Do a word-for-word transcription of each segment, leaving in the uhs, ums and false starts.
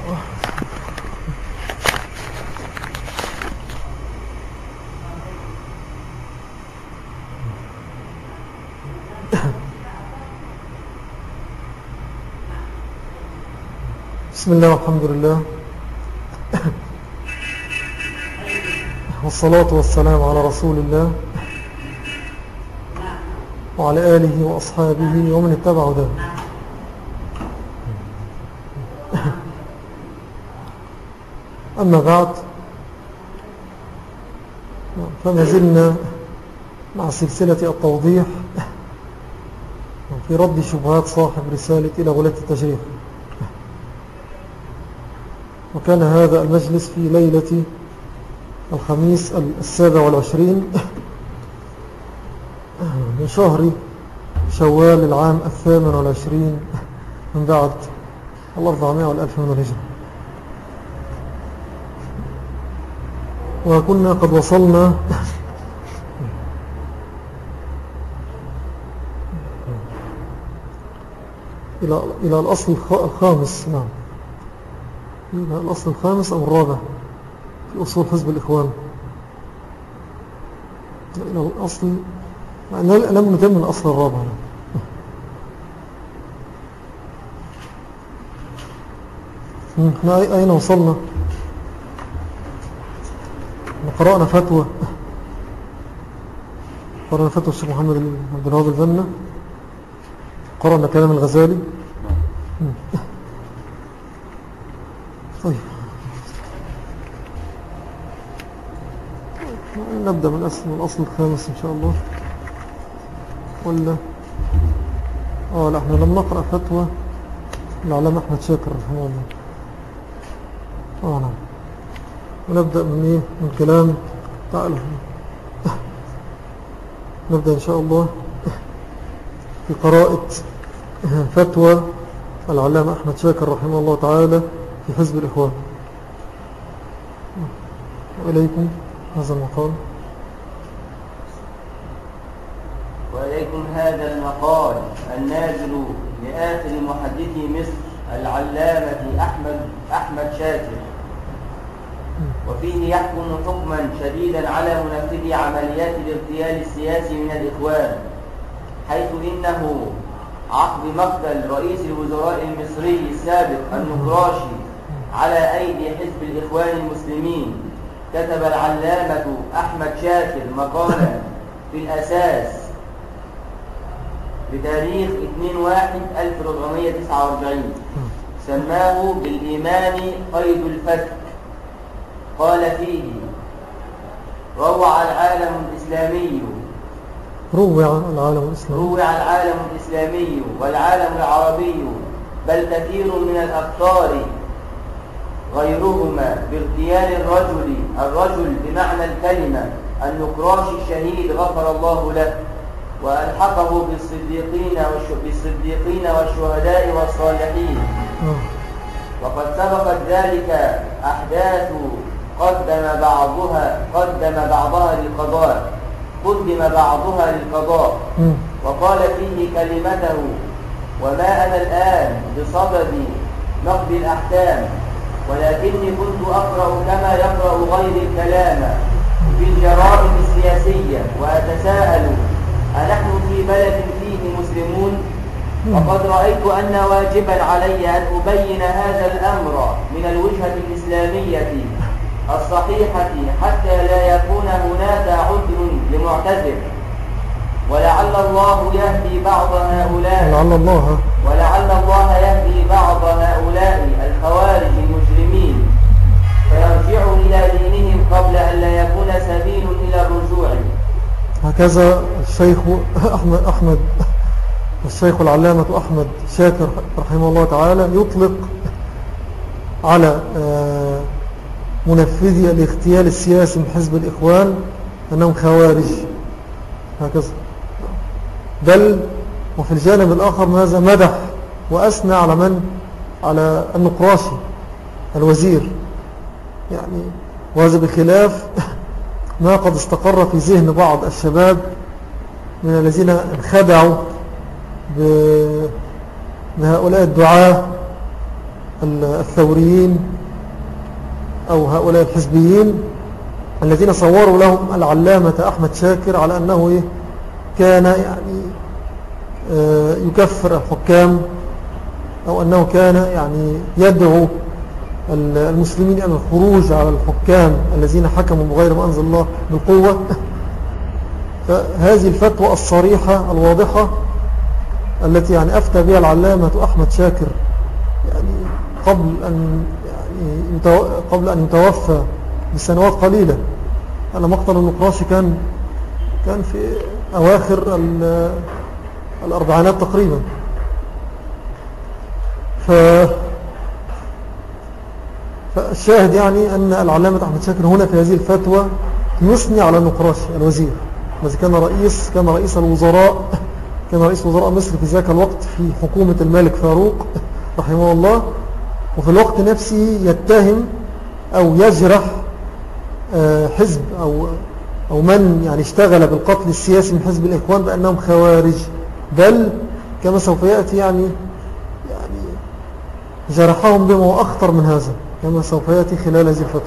بسم الله والحمد لله والصلاة والسلام على رسول الله وعلى آله وأصحابه ومن اتبع ده. أما بعد، فما زلنا مع سلسلة التوضيح في رد شبهات صاحب رسالة إلى غلاة التشريح. وكان هذا المجلس في ليلة الخميس السابع والعشرين من شهر شوال العام الثامن والعشرين من بعد الأربعمائة والألف من الهجرة. وكنا قد وصلنا إلى إلى الأصل الخامس. نعم، إلى الأصل الخامس أو الرابع في أصول حزب الإخوان. إلى الأصل، لم نتم الأصل الرابع. أين وصلنا؟ قرأنا فتوى قرأنا فتوى الشيخ محمد عبد الوهاب البنا، قرأنا كلام الغزالي. طيب، نبدأ من الأصل الخامس إن شاء الله. ولا آه لا، احنا لم نقرأ فتوى العلامة أحمد شاكر رحمه الله. آه نعم، ونبدأ من إيه؟ من كلام تعالى. نبدأ إن شاء الله في قراءة فتوى العلامة أحمد شاكر رحمه الله تعالى في حزب الإخوان. وإليكم هذا المقال. وإليكم هذا المقال النازل لآخر محدثي مصر العلامة أحمد أحمد شاكر، وفيه يحكم حكما شديدا على منفذي عمليات الاغتيال السياسي من الإخوان، حيث إنه عقب مقتل رئيس الوزراء المصري السابق النقراشي على أيدي حزب الإخوان المسلمين، كتب العلامة أحمد شاكر مقالا في الأساس بتاريخ اثنين واحد ألف وأربعمائة وتسعة وأربعين، سماه بالإيمان قيد الفتك. قال فيه: روع العالم الإسلامي روع العالم الإسلامي روع العالم الإسلامي والعالم العربي، بل كثير من الأقطار غيرهما، باغتيال الرجل الرجل بمعنى الكلمة النقراشي الشهيد غفر الله له، وألحقه بالصديقين بالصديقين والشهداء والصالحين. وقد سبقت ذلك أحداث قدم بعضها قدم بعضها للقضاء قدم بعضها للقضاء وقال فيه كلمته: وما أنا الآن بصدد نقد الأحكام، ولكني كنت أقرأ كما يقرأ غير الكلام في الجرائم السياسية، وأتساءل: أنحن في بلد فيه مسلمون؟ وقد رأيت أن واجبا علي أن أبين هذا الأمر من الوجهة الإسلامية الصحيحة، حتى لا يكون هناك عذر لمعتذر، ولعل الله يهدي بعض هؤلاء ولعل الله ولعل الله يهدي بعض هؤلاء الخوارج المجرمين فيرجعوا إلى دينهم قبل أن لا يكون سبيل إلى الرجوع. هكذا الشيخ أحمد أحمد الشيخ العلامة أحمد شاكر رحمه الله تعالى يطلق على منفذي الاغتيال السياسي من حزب الإخوان أنهم خوارج، هكذا. بل وفي الجانب الآخر ماذا مدح وأثنى على من؟ على النقراشي الوزير، يعني وهذا بخلاف ما قد استقر في ذهن بعض الشباب من الذين انخدعوا بهؤلاء الدعاة الثوريين أو هؤلاء الحزبيين الذين صوروا لهم العلامة أحمد شاكر على أنه إيه كان يعني يكفر الحكام، أو أنه كان يعني يدعو المسلمين إلى الخروج على الحكام الذين حكموا بغير ما أنزل الله بالقوة. فهذه الفتوى الصريحة الواضحة التي يعني أفتى بها العلامة أحمد شاكر يعني قبل أن يعني قبل أن يتوفى بسنوات قليلة. أنا مقتل النقراشي كان كان في أواخر الأربعينات تقريبا. ف فالشاهد يعني أن العلامة أحمد شاكر هنا في هذه الفتوى يثني على النقراشي الوزير الذي كان رئيس كان رئيس الوزراء كان رئيس وزراء مصر في ذاك الوقت في حكومة الملك فاروق رحمه الله، وفي الوقت نفسه يتهم أو يجرح حزب أو أو من يعني اشتغل بالقتل السياسي من حزب الإخوان بأنهم خوارج، بل كما سوف يأتي يعني يعني جرحهم بما هو أخطر من هذا كما سوف يأتي خلال هذه الفترة.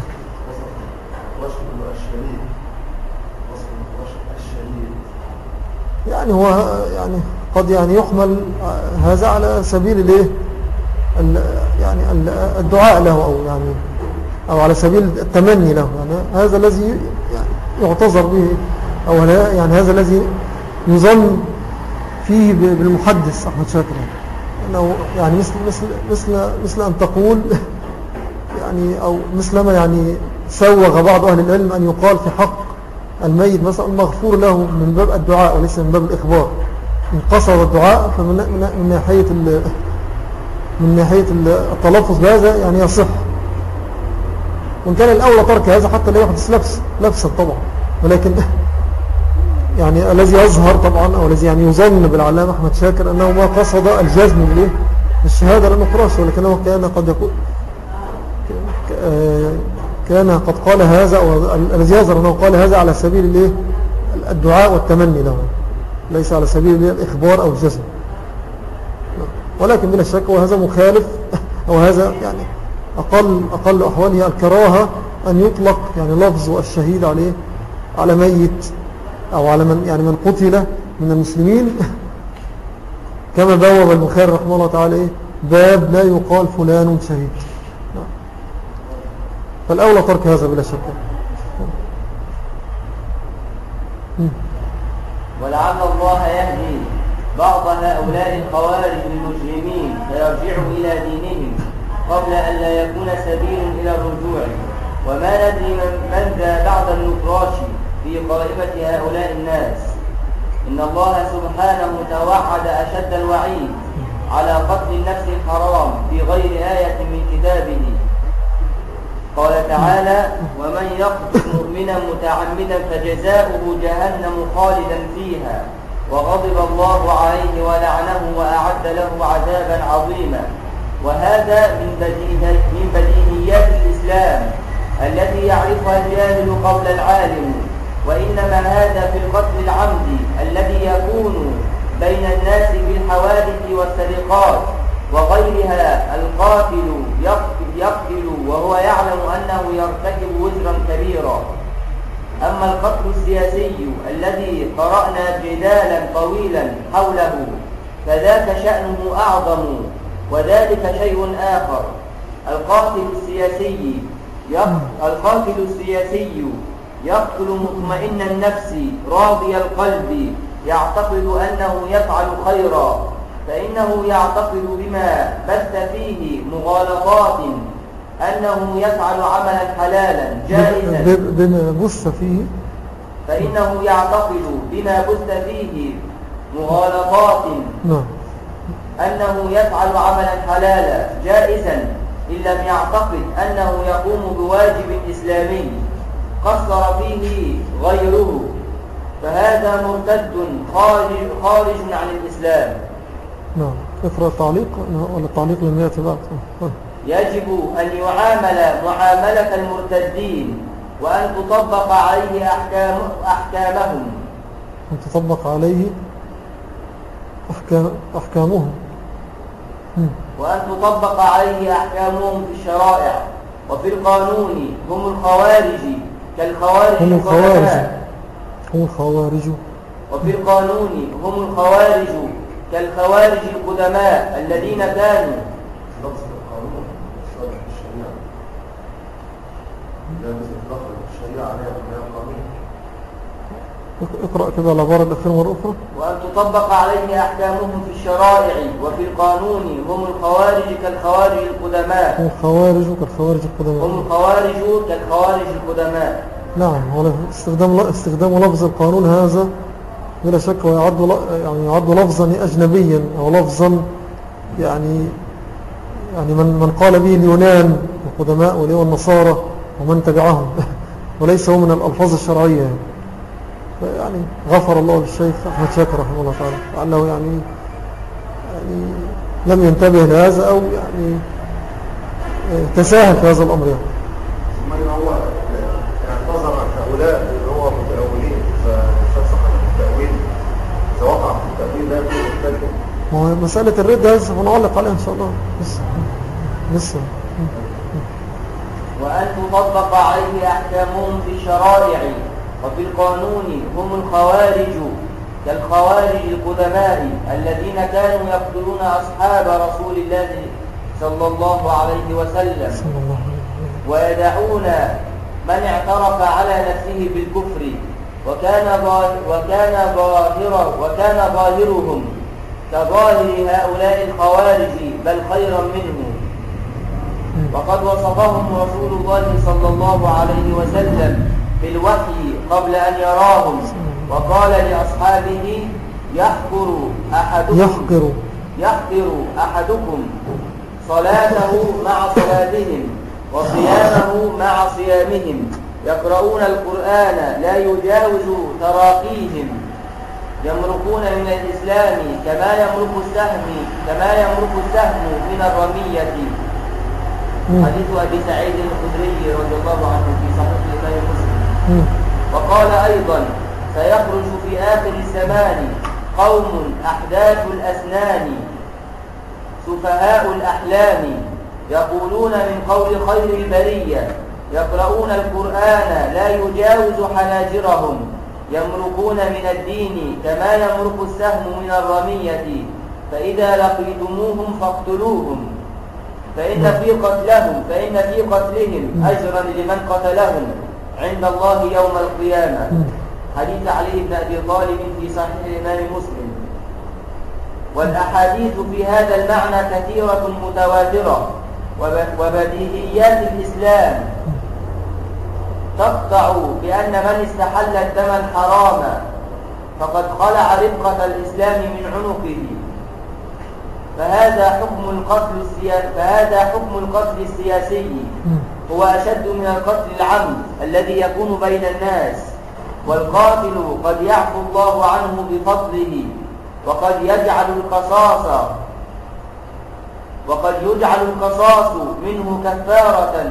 يعني هو يعني قد يعني يحمل هذا على سبيل الايه يعني الدعاء له، أو يعني أو على سبيل التمني له، يعني هذا الذي يعني يعتذر به، أو يعني هذا الذي يظن فيه بالمحدث أحمد شاكر، أنه يعني مثل مثل مثل مثل أن تقول يعني أو مثلما يعني سوغ بعض أهل العلم أن يقال في حق الميت مثلا مغفور له من باب الدعاء وليس من باب الإخبار. إن قصد الدعاء فمن من ناحية من ناحية التلفظ بهذا يعني يصح، وإن كان الأولى ترك هذا حتى لا يحدث لبس لبسا طبعا، ولكن يعني الذي يظهر طبعا أو الذي يعني يظن بالعلامة أحمد شاكر أنه ما قصد الجزم بالإيه بالشهادة للنقراش، ولكنه كان قد يقول كان قد قال هذا، أو الذي يظهر أنه قال هذا على سبيل الإيه الدعاء والتمني له، ليس على سبيل الإخبار أو الجزم. ولكن بلا شك وهذا مخالف، أو هذا يعني أقل أقل أحواله الكراهة أن يطلق يعني لفظ الشهيد عليه على ميت أو على من يعني من قتل من المسلمين، كما بوب البخاري رحمه الله تعالى باب لا يقال فلان شهيد. فالأولى ترك هذا بلا شك. ولعل الله يهدي بعض هؤلاء الخوارج المجرمين فيرجعوا إلى دينهم قبل أن لا يكون سبيل إلى الرجوع، وما ندري من ذا بعد النقراشي في قائمة هؤلاء الناس. إن الله سبحانه توعد أشد الوعيد على قتل النفس الحرام في غير آية من كتابه. قال تعالى: ومن يقتل مؤمنا متعمدا فجزاؤه جهنم خالدا فيها وغضب الله عليه ولعنه وأعد له عذابا عظيما. وهذا من بديهيات من بديهيات الإسلام التي يعرفها الجاهل قبل العالم، وإنما هذا في القتل العمدي الذي يكون بين الناس بالحوادث والسرقات وغيرها. القاتل يقتل وهو يعلم أنه يرتكب وزرا كبيرا. أما القتل السياسي الذي قرأنا جدالا طويلا حوله فذاك شأنه أعظم، وذلك شيء آخر. القاتل السياسي القاتل السياسي يقتل مطمئن النفس راضي القلب يعتقد أنه يفعل خيرا، فإنه يعتقد بما بث فيه مغالطات أنه يفعل عملا حلالا جائزا بما بث فيه فإنه يعتقد بما بث فيه مغالطات أنه يفعل عملا حلالا جائزا إن لم يعتقد أنه يقوم بواجب إسلامي قصر فيه غيره، فهذا مرتد خارج, خارج عن الإسلام. نعم. اقرأ التعليق ولا التعليق لم يأتي بعد. يجب أن يعامل معاملة المرتدين وأن تطبق عليه أحكام أحكامهم أن تطبق عليه أحكام أحكامهم وأن تطبق عليه أحكامهم في الشرائع وفي القانون. هم الخوارج كالخوارج هم الخوارج القدماء. هم الخوارج وفي القانون هم الخوارج كالخوارج القدماء الذين كانوا لفظ القانون صالح الشريعة لا مثل دخل الشريعة عليها بناء قانون. اقرأ كده العبارة الأخيرة مرة أخرى. وأن تطبق عليه أحكامهم في الشرائع وفي القانون. هم الخوارج كالخوارج القدماء. هم الخوارج كالخوارج القدماء. هم الخوارج كالخوارج القدماء. نعم. هو استخدام استخدام لفظ القانون هذا بلا شك ويعد يعني يعد لفظا أجنبيا أو لفظا يعني يعني من من قال به اليونان القدماء والنصارى ومن تبعهم وليس هو من الألفاظ الشرعية يعني. يعني غفر الله للشيخ أحمد شاكر رحمه الله تعالى لعله يعني يعني لم ينتبه لهذا أو يعني تساهل في هذا الأمر يعني. ثم هو اعتذر هؤلاء اللي هو متأولين فشخص التأويل إذا وقع في التأويل لا يكون مختلفا. ما هو مسألة الرد هذا سنعلق عليها إن شاء الله لسه لسه. وأن تطبق عليه أحكامهم في الشرائع وفي القانون. هم الخوارج كالخوارج القدماء الذين كانوا يقتلون أصحاب رسول الله صلى الله عليه وسلم ويدعون من اعترف على نفسه بالكفر وكان وكان ظاهر وكان ظاهرهم كظاهر هؤلاء الخوارج بل خيرا منهم. وقد وصفهم رسول الله صلى الله عليه وسلم بالوحي قبل أن يراهم وقال لأصحابه يحقر أحدكم يحقر يحقر أحدكم صلاته مع صلاتهم وصيامه مع صيامهم يقرؤون القرآن لا يجاوز تراقيهم يمرقون من الإسلام كما يمرق السهم كما يمرق السهم من الرمية. حديث أبي سعيد الخدري رضي الله عنه في صحيح الإمام مسلم. وقال أيضا سيخرج في آخر الزمان قوم أحداث الأسنان سفهاء الأحلام يقولون من قول خير البرية يقرؤون القرآن لا يجاوز حناجرهم يمرقون من الدين كما يمرق السهم من الرمية فإذا لقيتموهم فاقتلوهم فإن في قتلهم فإن في قتلهم أجرا لمن قتلهم عند الله يوم القيامة. حديث علي بن أبي طالب في صحيح الإمام مسلم. والأحاديث في هذا المعنى كثيرة متواترة وبديهيات الإسلام تقطع بأن من استحل الدم الحرام فقد خلع ربقة الإسلام من عنقه فهذا حكم القتل السياسي فهذا حكم القتل السياسي هو أشد من القتل العمد الذي يكون بين الناس. والقاتل قد يعفو الله عنه بفضله وقد يجعل القصاص وقد يجعل القصاص منه كفارة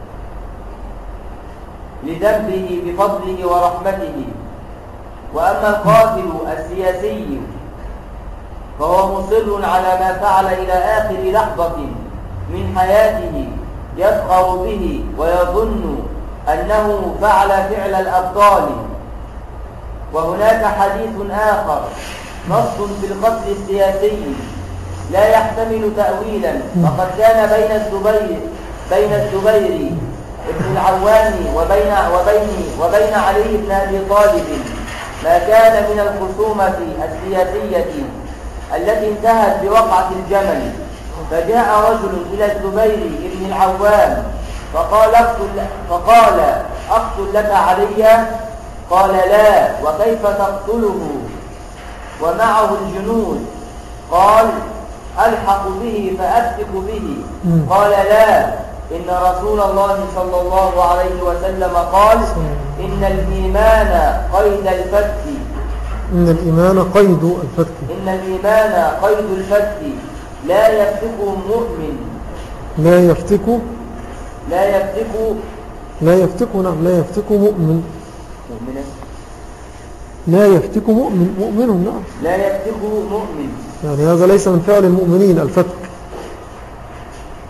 لذنبه بفضله ورحمته. وأما القاتل السياسي فهو مصر على ما فعل إلى آخر لحظة من حياته يفخر به ويظن أنه فعل فعل الأبطال. وهناك حديث آخر نص في القتل السياسي لا يحتمل تأويلا فقد كان بين الزبير بين الزبير ابن العوام وبين وبين وبين علي بن أبي طالب ما كان من الخصومة السياسية التي انتهت بوقعة الجمل. فجاء رجل إلى الزبير بن العوام فقال اقتل فقال أقتل لك عليا؟ قال لا، وكيف تقتله ومعه الجنود؟ قال ألحق به فأفتك به. قال لا، إن رسول الله صلى الله عليه وسلم قال إن الإيمان قيد الفتك إن الإيمان قيد الفتك إن الإيمان قيد الفتك لا يفتك مؤمن لا يفتك لا يفتك لا يفتك نعم لا يفتك مؤمن مؤمنا لا يفتك مؤمن مؤمن نعم لا يفتك مؤمن يعني هذا ليس من فعل المؤمنين الفتك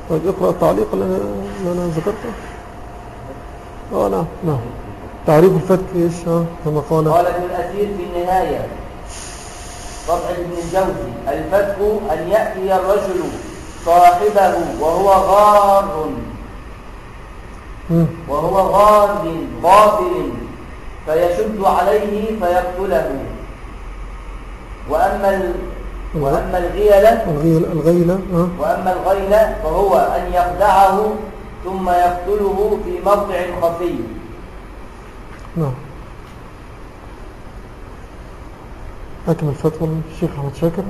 طيب اقرأ التعليق اللي أنا, اللي أنا ذكرته. اه نعم نعم. تعريف الفتك ايش؟ ها كما قال قال ابن الأثير في النهاية طبع ابن الجوزي: الفتك أن يأتي الرجل صاحبه وهو غار وهو غار غافل فيشد عليه فيقتله. وأما ال... وأما الغيلة الغيلة, الغيلة. أه. وأما الغيلة فهو أن يخدعه ثم يقتله في موضع خفي. نعم. أكمل فتوى الشيخ أحمد شاكر.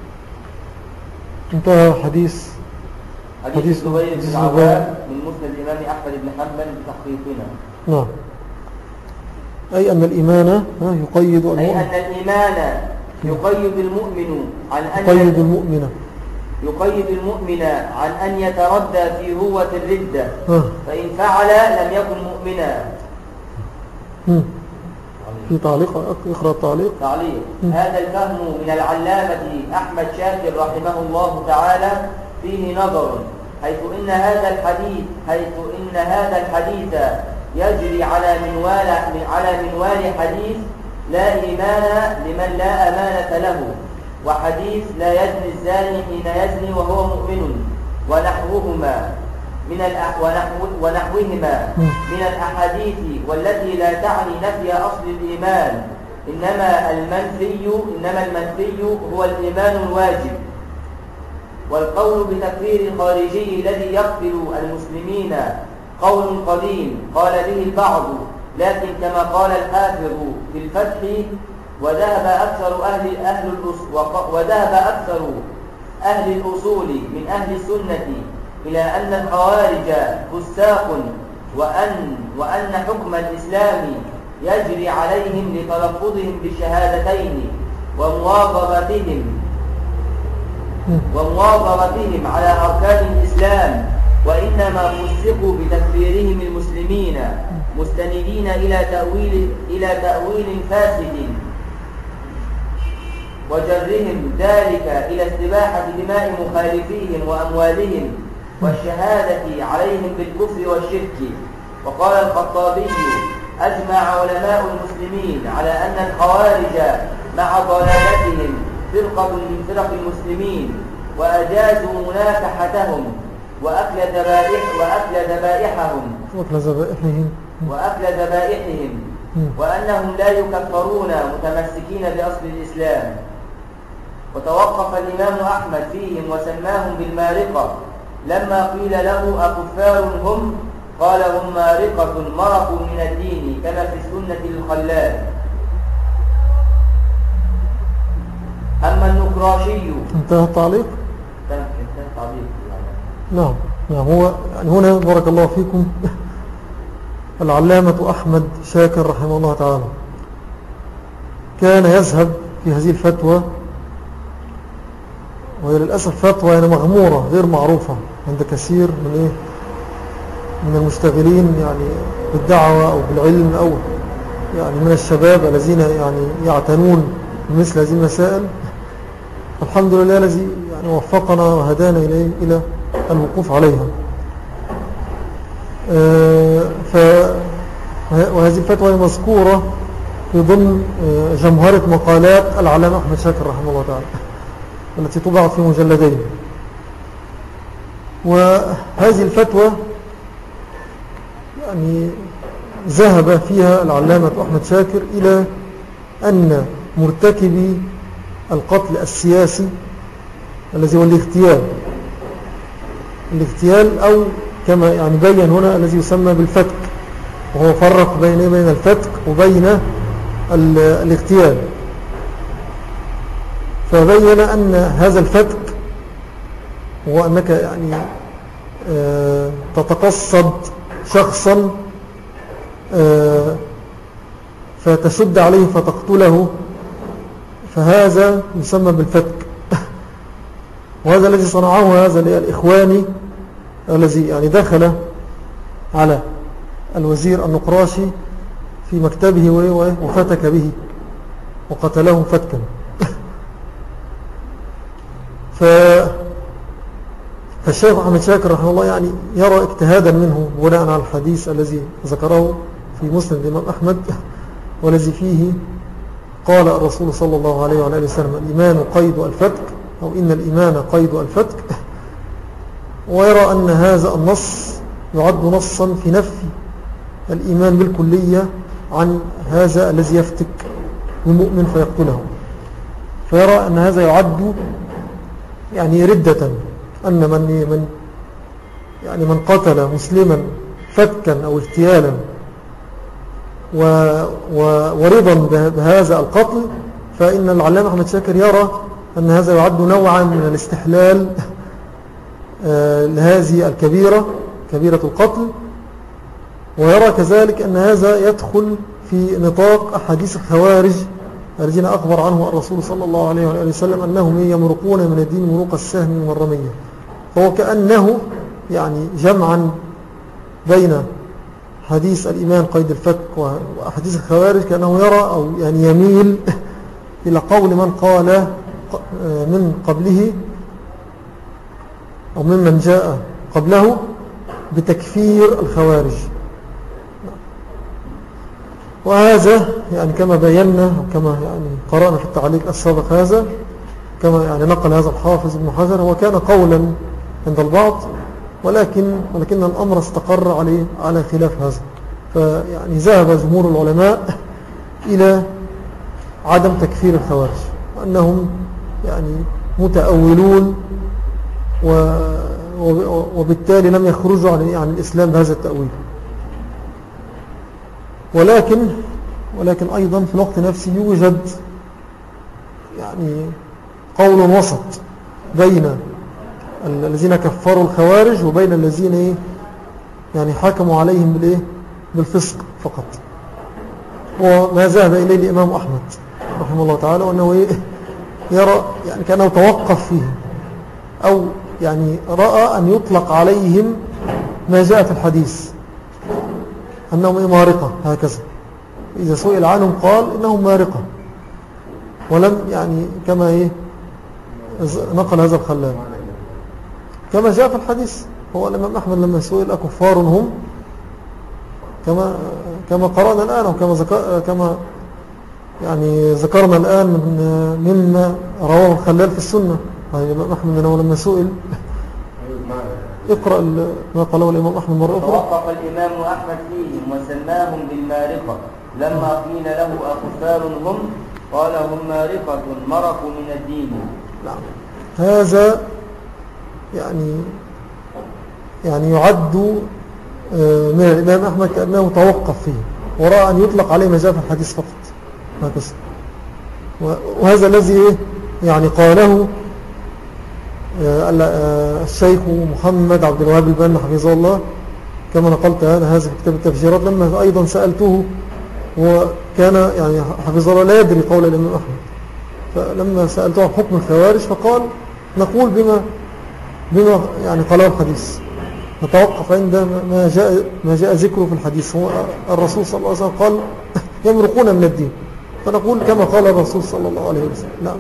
انتهى حديث حديث الزبير بن العوام من مسند الإمام أحمد بن حنبل بتحقيقنا. نعم. أي أن الإيمان يقيد المؤمن أي أن الإيمان يقيد المؤمن عن أن يقيد المؤمن يقيد المؤمن عن أن يتردى في هوة الردة، آه. فإن فعل لم يكن مؤمنا. م. في تعليق اقرأ التعليق. تعليق: هذا الفهم من العلامة أحمد شاكر رحمه الله تعالى فيه نظر، حيث إن هذا الحديث حيث إن هذا الحديث يجري على منوال على منوال حديث لا إيمان لمن لا أمانة له، وحديث لا يزني الزاني حين يزني وهو مؤمن، ونحوهما من ونحو ونحوهما من الأحاديث والتي لا تعني نفي أصل الإيمان، إنما المنفي إنما المنفي هو الإيمان الواجب. والقول بتكفير الخارجي الذي يقتل المسلمين قول قديم قال به البعض، لكن كما قال الحافظ في الفتح: وذهب أكثر أهل أهل وذهب أكثر أهل الأصول من أهل السنة إلى أن الخوارج فساق، وأن وأن حكم الإسلام يجري عليهم لتلفظهم بالشهادتين ومواظبتهم ومواظبتهم على أركان الإسلام، وإنما فسقوا بتكفيرهم المسلمين مستندين إلى تأويل إلى تأويل فاسد، وجرهم ذلك إلى استباحة دماء مخالفيهم وأموالهم والشهادة عليهم بالكفر والشرك. وقال الخطابي: أجمع علماء المسلمين على أن الخوارج مع ضلالتهم فرقة من فرق المسلمين، وأجازوا مناكحتهم وأكل ذبائح وأكل ذبائحهم وأكل ذبائحهم وأكل ذبائحهم وأنهم لا يكفرون متمسكين بأصل الإسلام. وتوقف الإمام أحمد فيهم وسماهم بالمارقة، لما قيل له: أكفار هم؟ قال: هم مارقة مرقوا من الدين كما في السنة للخلال. أما النكراشي. انتهى التعليق؟ انتهى التعليق. نعم نعم. هو يعني هنا بارك الله فيكم العلامة أحمد شاكر رحمه الله تعالى كان يذهب في هذه الفتوى، وهي للأسف فتوى يعني مغمورة غير معروفة عند كثير من إيه من المشتغلين يعني بالدعوة أو بالعلم، أو يعني من الشباب الذين يعني يعتنون بمثل هذه المسائل. الحمد لله الذي يعني وفقنا وهدانا إليه إلى الوقوف عليها. ف وهذه الفتوى مذكورة في ضمن جمهرة مقالات العلامة أحمد شاكر رحمه الله تعالى التي طبعت في مجلدين. وهذه الفتوى يعني ذهب فيها العلامة أحمد شاكر إلى أن مرتكبي القتل السياسي الذي هو الاغتيال الاغتيال أو كما يعني بين هنا الذي يسمى بالفتك، وهو فرق بين بين الفتك وبين الاغتيال. فبين أن هذا الفتك هو أنك يعني تتقصد شخصا فتشد عليه فتقتله، فهذا يسمى بالفتك. وهذا الذي صنعه هذا الإخواني الذي يعني دخل على الوزير النقراشي في مكتبه وفتك به وقتله فتكا. ف فالشيخ محمد شاكر رحمه الله يعني يرى اجتهادا منه بناء على الحديث الذي ذكره في مسند الإمام أحمد والذي فيه قال الرسول صلى الله عليه وعلى آله وسلم الإيمان قيد الفتك أو إن الإيمان قيد الفتك، ويرى أن هذا النص يعد نصا في نفي الإيمان بالكلية عن هذا الذي يفتك المؤمن فيقتله، فيرى أن هذا يعد يعني ردة، أن من من يعني من قتل مسلما فتكا أو اغتيالا و و ورضا بهذا القتل، فإن العلامة أحمد شاكر يرى أن هذا يعد نوعا من الاستحلال لهذه الكبيرة، كبيرة القتل. ويرى كذلك أن هذا يدخل في نطاق أحاديث الخوارج الذين أخبر عنه الرسول صلى الله عليه وآله وسلم أنهم يمرقون من الدين مروق السهم والرمية، فهو كأنه يعني جمعا بين حديث الإيمان قيد الفتك وأحاديث الخوارج، كأنه يرى أو يعني يميل إلى قول من قال من قبله أو ممن جاء قبله بتكفير الخوارج. وهذا يعني كما بينا وكما يعني قرأنا في التعليق السابق، هذا كما يعني نقل هذا الحافظ ابن حجر، وكان قولا عند البعض، ولكن ولكن الأمر استقر عليه على خلاف هذا. فيعني ذهب جمهور العلماء إلى عدم تكفير الخوارج، وأنهم يعني متأولون وبالتالي لم يخرجوا عن عن الإسلام بهذا التأويل. ولكن ولكن أيضا في الوقت نفسه يوجد يعني قول وسط بين الذين كفروا الخوارج وبين الذين يعني حكموا عليهم بالإيه؟ بالفسق فقط. وما ذهب إليه الإمام أحمد رحمه الله تعالى، وأنه يرى يعني كأنه توقف فيه، أو يعني رأى أن يطلق عليهم ما جاء في الحديث أنهم مارقة، هكذا إذا سئل عنهم قال إنهم مارقة، ولم يعني كما إيه نقل هذا الخلال كما جاء في الحديث. هو الإمام أحمد لما سئل أكفار هم، كما كما قرأنا الآن وكما ذكر كما يعني ذكرنا الآن من مما رواه الخلال في السنة. يعني الإمام أحمد لما سئل اقرأ ما قاله الإمام أحمد مرة أخرى. توقف الإمام أحمد فيهم وسماهم بالمارقة، لما قيل له أكفار هم قال هم مارقة مرقوا من الدين. نعم، هذا يعني يعني يعد من الإمام أحمد كأنه توقف فيه ورأى أن يطلق عليه ما جاء في الحديث فقط هكذا. وهذا الذي يعني قاله الشيخ محمد عبد الوهاب البنا حفظه الله، كما نقلت أنا هذا في كتاب التفجيرات، لما أيضا سألته وكان يعني حفظه الله لا يدري قول الإمام أحمد، فلما سألته عن حكم الخوارج فقال نقول بما بما يعني قاله الحديث، نتوقف عند ما جاء ما جاء ذكره في الحديث. هو الرسول صلى الله عليه وسلم قال يمرقون من الدين، فنقول كما قال الرسول صلى الله عليه وسلم. نعم،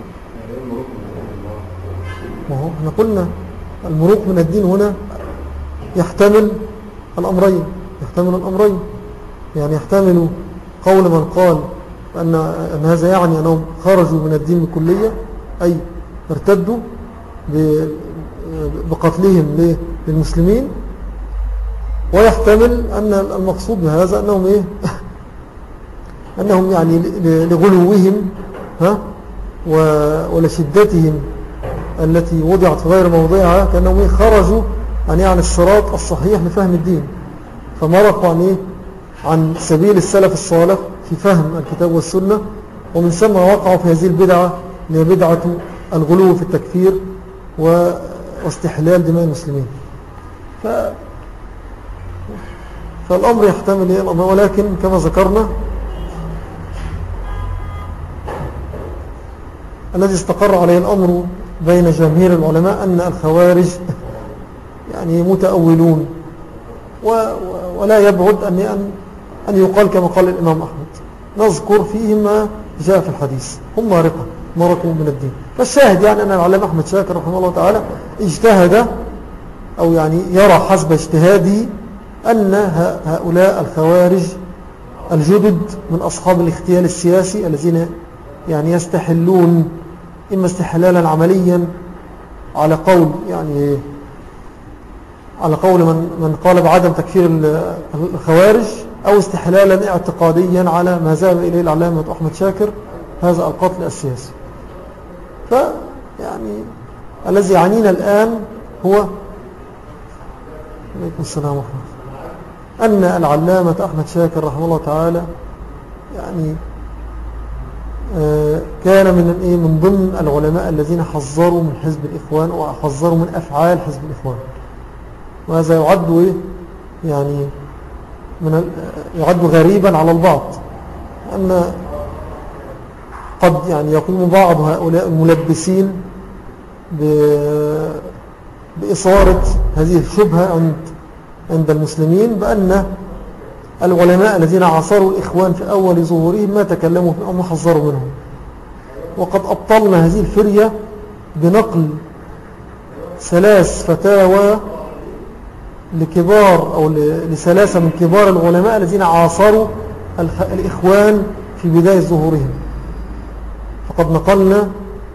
وهو احنا قلنا المروق من الدين هنا يحتمل الأمرين، يحتمل الأمرين يعني يحتمل قول من قال أن, أن هذا يعني أنهم خرجوا من الدين بكلية، أي ارتدوا بقتلهم للمسلمين، ويحتمل أن المقصود بهذا أنهم إيه أنهم يعني لغلوهم ها ولشدتهم التي وضعت في غير موضعها، كأنهم خرجوا عن يعني الصراط الصحيح لفهم الدين، فمرقوا عن إيه عن سبيل السلف الصالح في فهم الكتاب والسنة، ومن ثم وقعوا في هذه البدعة اللي هي بدعة الغلو في التكفير واستحلال دماء المسلمين. ف... فالأمر يحتمل إيه الأمر، ولكن كما ذكرنا الذي استقر عليه الأمر بين جماهير العلماء أن الخوارج يعني متأولون، و... ولا يبعد أن أن يقال كما قال الإمام أحمد نذكر فيه ما جاء في الحديث، هم مارقة مرقوا من الدين. فالشاهد يعني أن العلامة أحمد شاكر رحمه الله تعالى اجتهد أو يعني يرى حسب اجتهاده أن هؤلاء الخوارج الجدد من أصحاب الاغتيال السياسي الذين يعني يستحلون إما استحلالا عمليا على قول يعني على قول من, من قال بعدم تكفير الخوارج، أو استحلالا اعتقاديا على ما ذهب إليه العلامة أحمد شاكر، هذا القتل السياسي. فيعني الذي يعنينا الآن هو عليكم السلام ورحمة الله أن العلامة أحمد شاكر رحمه الله تعالى يعني كان من من ضمن العلماء الذين حذروا من حزب الإخوان وحذروا من أفعال حزب الإخوان، وهذا يعد يعني من يعد غريبا على البعض، أن قد يعني يقوم بعض هؤلاء الملبسين بإثارة هذه الشبهة عند عند المسلمين بأن العلماء الذين عاصروا الإخوان في أول ظهورهم ما تكلموا أو ما حذروا منهم. وقد أبطلنا هذه الفرية بنقل ثلاث فتاوى لكبار أو لثلاثة من كبار العلماء الذين عاصروا الإخوان في بداية ظهورهم. فقد نقلنا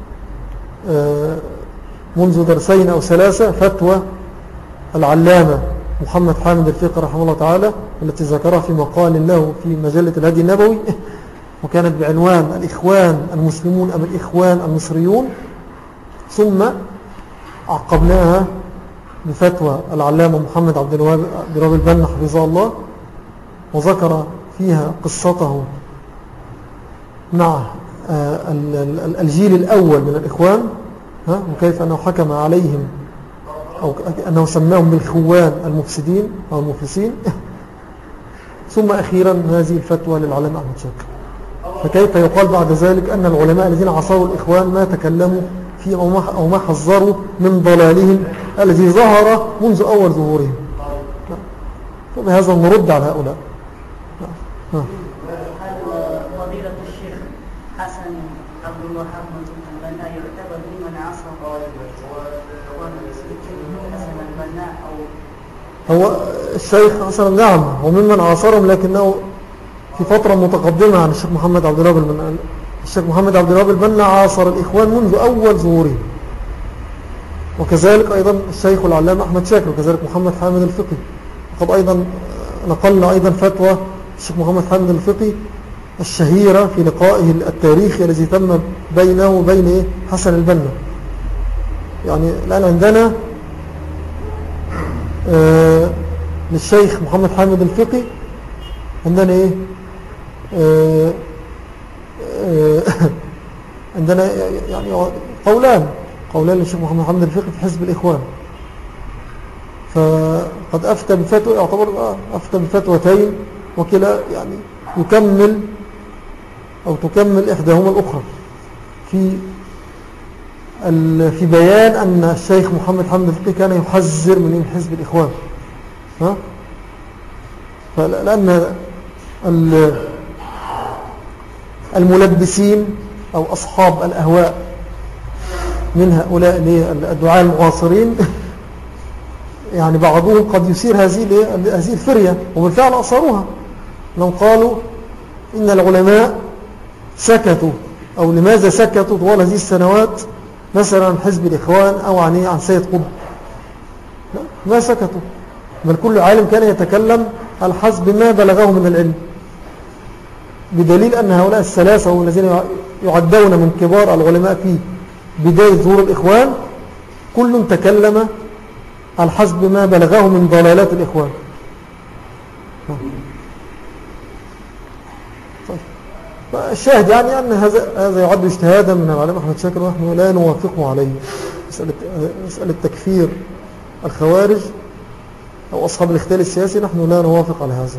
منذ درسين أو ثلاثة فتوى العلامة محمد حامد الفقي رحمه الله تعالى التي ذكرها في مقال له في مجلة الهدي النبوي، وكانت بعنوان الإخوان المسلمون أم الإخوان المصريون. ثم عقبناها بفتوى العلامة محمد عبد الوهاب البنا حفظه الله، وذكر فيها قصته مع الجيل الأول من الإخوان، وكيف أنه حكم عليهم أو أنه سماهم بالخوان المفسدين أو المفلسين. ثم أخيرا هذه الفتوى للعلامة أحمد شاكر. فكيف يقال بعد ذلك أن العلماء الذين عصروا الإخوان ما تكلموا في أو ما حذروا من ضلالهم الذي ظهر منذ أول ظهورهم؟ فبهذا نرد على هؤلاء. هل فضيلة الشيخ حسن عبد الوهاب البنا يعتبر ممن عاصر حسن البنا أو هو الشيخ حسن نعم هو ممن عاصرهم، لكنه في فترة متقدمة عن الشيخ محمد عبد الوهاب البنا. الشيخ محمد عبد الوهاب البنا عاصر الإخوان منذ أول ظهورهم، وكذلك أيضا الشيخ العلامة أحمد شاكر، وكذلك محمد حامد الفقي. وقد أيضا نقلنا أيضا فتوى الشيخ محمد حامد الفقي الشهيرة في لقائه التاريخي الذي تم بينه وبين حسن البنا. يعني الآن عندنا آه للشيخ محمد حامد الفقي عندنا إيه آه آه عندنا يعني قولان قولان للشيخ محمد حامد الفقي في حزب الإخوان. فقد أفتى بفتوى يعتبر أفتى بفتوتين، وكلا يعني يكمل أو تكمل إحداهما الأخرى في في بيان أن الشيخ محمد حامد الفقي كان يحذر من حزب الإخوان. ها؟ فلأن الملبسين أو أصحاب الأهواء من هؤلاء الدعاة المعاصرين يعني بعضهم قد يثير هذه هذه الفرية، وبالفعل أصاروها لو قالوا إن العلماء سكتوا أو لماذا سكتوا طوال هذه السنوات مثلا عن حزب الإخوان أو عن عن سيد قطب. ما سكتوا، بل كل عالم كان يتكلم على حسب ما بلغه من العلم، بدليل أن هؤلاء الثلاثة الذين يعدون من كبار العلماء في بداية ظهور الإخوان كل تكلم على حسب ما بلغه من ضلالات الإخوان. الشاهد يعني أن هذا هذا يعد اجتهادا من العلامة أحمد شاكر، ونحن لا نوافقه عليه. مسألة مسألة تكفير الخوارج أو أصحاب الاغتيال السياسي نحن لا نوافق على هذا،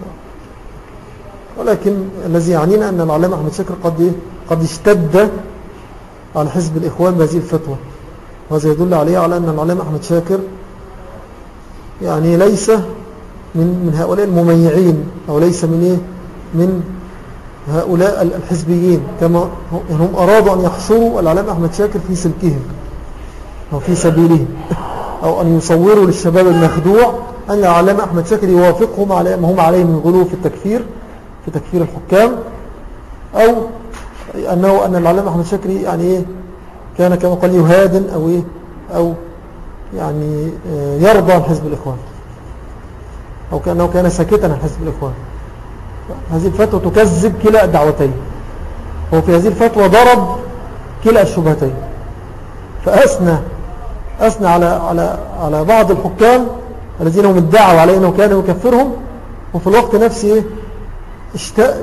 ولكن الذي يعنينا أن العلامة أحمد شاكر قد قد اشتد على حزب الإخوان بهذه الفتوى، وهذا يدل عليه على أن العلامة أحمد شاكر يعني ليس من من هؤلاء المميعين، أو ليس من إيه من هؤلاء الحزبيين كما هم أرادوا أن يحصروا العلامة أحمد شاكر في سلكهم أو في سبيلهم. أو أن يصوروا للشباب المخدوع أن العلامة أحمد شاكر يوافقهم على ما هم عليه من غلو في التكفير في تكفير الحكام، أو أنه أن العلامة أحمد شاكر يعني إيه كان كما قال يهادن أو إيه أو يعني يرضى عن حزب الإخوان، أو كأنه كان ساكتا عن حزب الإخوان. هذه الفتوى تكذب كلا الدعوتين، هو في هذه الفتوى ضرب كلا الشبهتين، فأثنى أثنى على على على بعض الحكام الذين هم ادعوا عليه أنه كان يكفرهم، وفي الوقت نفسه اشتاء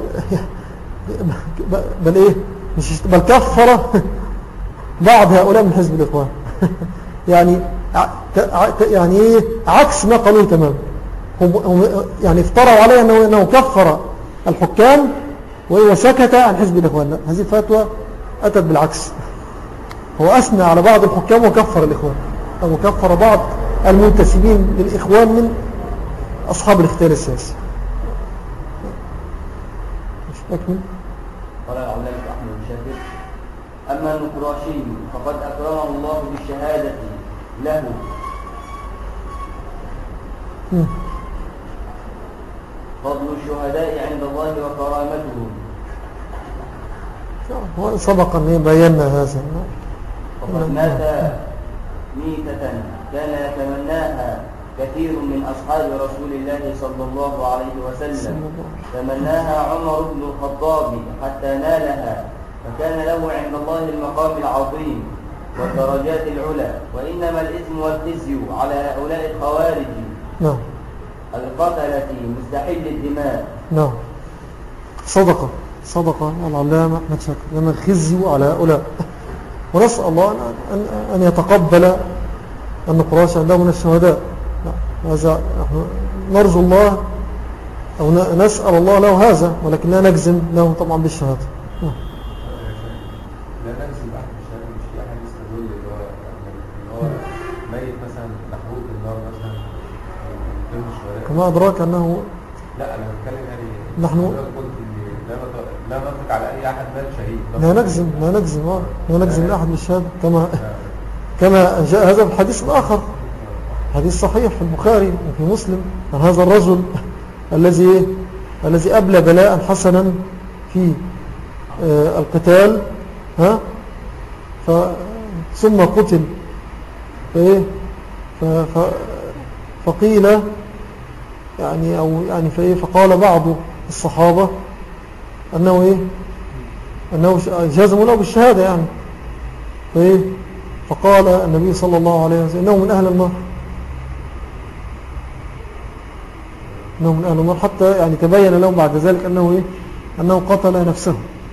بل إيه مش بل كفر بعض هؤلاء من حزب الإخوان يعني يعني إيه عكس ما قالوه تماما. هم يعني افتروا عليه أنه, أنه كفر الحكام وسكت عن حزب الإخوان. لا، هذه الفتوى أتت بالعكس، هو أثنى على بعض الحكام وكفر الإخوان، أو كفر بعض المنتسبين للإخوان من أصحاب الاختيار السياسي. مش أكمل. قال العلامة أحمد شاكر: أما النقراشي فقد أكرمه الله بالشهادة له م. فضل الشهداء عند الله وكرامتهم. سبق أن بينا هذا. وقد مات ميتة كان يتمناها كثير من أصحاب رسول الله صلى الله عليه وسلم، تمناها عمر بن الخطاب حتى نالها، فكان له عند الله المقام العظيم والدرجات العلى. وإنما الإثم والخزي على هؤلاء الخوارج نعم القتلة مستحل الدماء. نعم، صدق صدق العلامة أحمد شاكر، لما الخزي على هؤلاء. ونسأل الله أن, أن يتقبل النقراش عنده من الشهداء. هذا نرجو الله أو نسأل الله له هذا، ولكن لا نجزم له طبعا بالشهادة. لا نجزم أحد بالشهادة. مش في أحد يستدل اللي هو اللي هو ميت مثلا محروق بالنار مثلا ضمن الشهداء. كما أدراك أنه لا أنا بتكلم يعني نحن لا نطلق على أي أحد مات شهيد. لا نجزم لا نجزم آه. لا نجزم لأحد بالشهادة، كما كما جاء هذا في الحديث الآخر، حديث صحيح في البخاري وفي مسلم، عن هذا الرجل الذي الذي أبلى بلاء حسنا في آه القتال، ها ف ثم قتل فإيه ف ف فقيل يعني أو يعني فإيه فقال بعض الصحابة أنه إيه أنه جازموا له بالشهادة يعني، فإيه فقال النبي صلى الله عليه وسلم إنه من أهل النار، إنه من أهل النار، حتى يعني تبين لهم بعد ذلك أنه إيه أنه قتل نفسه.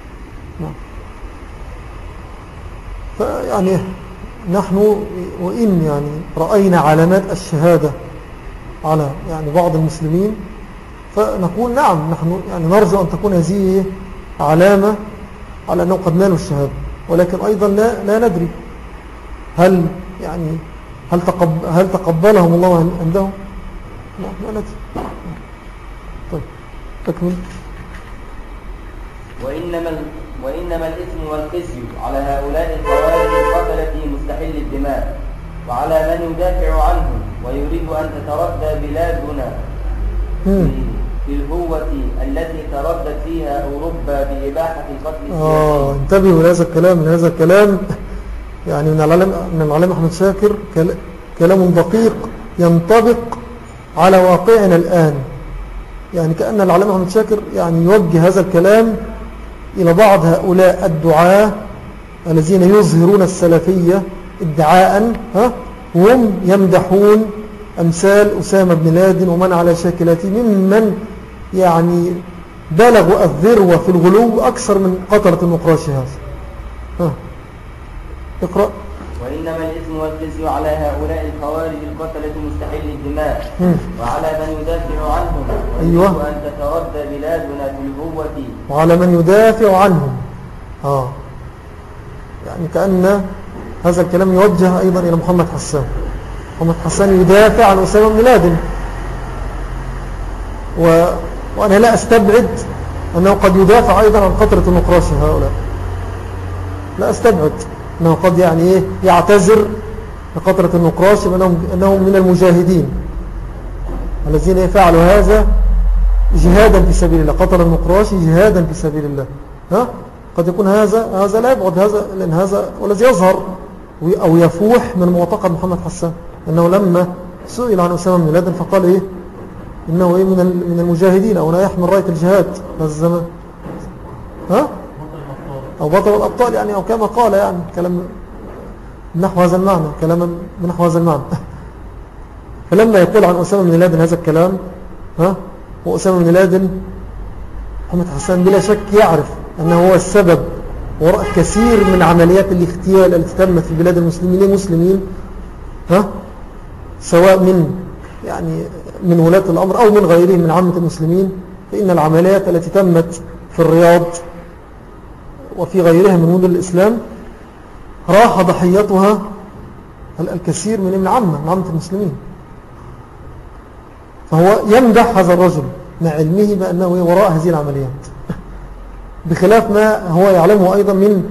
فيعني نحن وإن يعني رأينا علامات الشهادة على يعني بعض المسلمين، فنقول نعم نحن يعني نرجو أن تكون هذه علامة على أنه قد نالوا الشهادة، ولكن أيضا لا, لا ندري هل يعني هل, تقب هل تقبلهم الله عندهم؟ لا, لا ندري. طيب تكمل. وإنما, وإنما الإثم والخزي على هؤلاء الخوارج القتلة مستحل الدماء، وعلى من يدافع عنهم ويريد أن تتردى بلادنا في الهوة التي تردد فيها أوروبا بإباحة القتل السياسي. آه انتبهوا لهذا الكلام، من هذا الكلام يعني من العلم من العلم أحمد شاكر كلام دقيق ينطبق على واقعنا الآن. يعني كأن العلم أحمد شاكر يعني يوجه هذا الكلام إلى بعض هؤلاء الدعاة الذين يظهرون السلفية ادعاء، ها هم يمدحون أمثال أسامة بن لادن ومن على شاكلته ممن يعني بلغوا الذروة في الغلو أكثر من قتلة النقراشي هذا. ها اقرأ. وإنما الإثم والخزي على هؤلاء الخوارج القتلة مستحل الدماء، وعلى من يدافع عنهم أيوة. أن تتردى بلادنا في الهوة، وعلى من يدافع عنهم. آه يعني كأن هذا الكلام يوجه أيضا إلى محمد حسان. محمد حسان يدافع عن أسامة بن لادن، و... وأنا لا أستبعد أنه قد يدافع أيضا عن قتلة النقراشي هؤلاء، لا أستبعد أنه قد يعني يعتذر لقطرة النقراش أنهم, أنهم من المجاهدين الذين فعلوا هذا جهادا في سبيل الله. قتل النقراش جهادا في سبيل الله. ها؟ قد يكون هذا هذا لا يبعد هذا، لأن هذا والذي يظهر أو يفوح من معتقد محمد حسان أنه لما سئل عن أسامة بن لادن فقال إيه إنه إيه من من المجاهدين أو لا يحمل راية الجهاد هذا الزمان. ها؟ أو بطل الأبطال يعني، أو كما قال يعني كلام نحو هذا المعنى، كلاما نحو هذا المعنى. فلما يقول عن أسامة بن لادن هذا الكلام، ها، وأسامة بن لادن محمد حسان بلا شك يعرف أنه هو السبب وراء كثير من عمليات الاغتيال التي تمت في بلاد المسلمين المسلمين، ها، سواء من يعني من ولاة الأمر أو من غيرهم من عامة المسلمين. فإن العمليات التي تمت في الرياض وفي غيرها من مدن الإسلام راح ضحيتها الكثير من من عامة من عامة المسلمين. فهو يمدح هذا الرجل مع علمه بأنه وراء هذه العمليات، بخلاف ما هو يعلمه أيضا من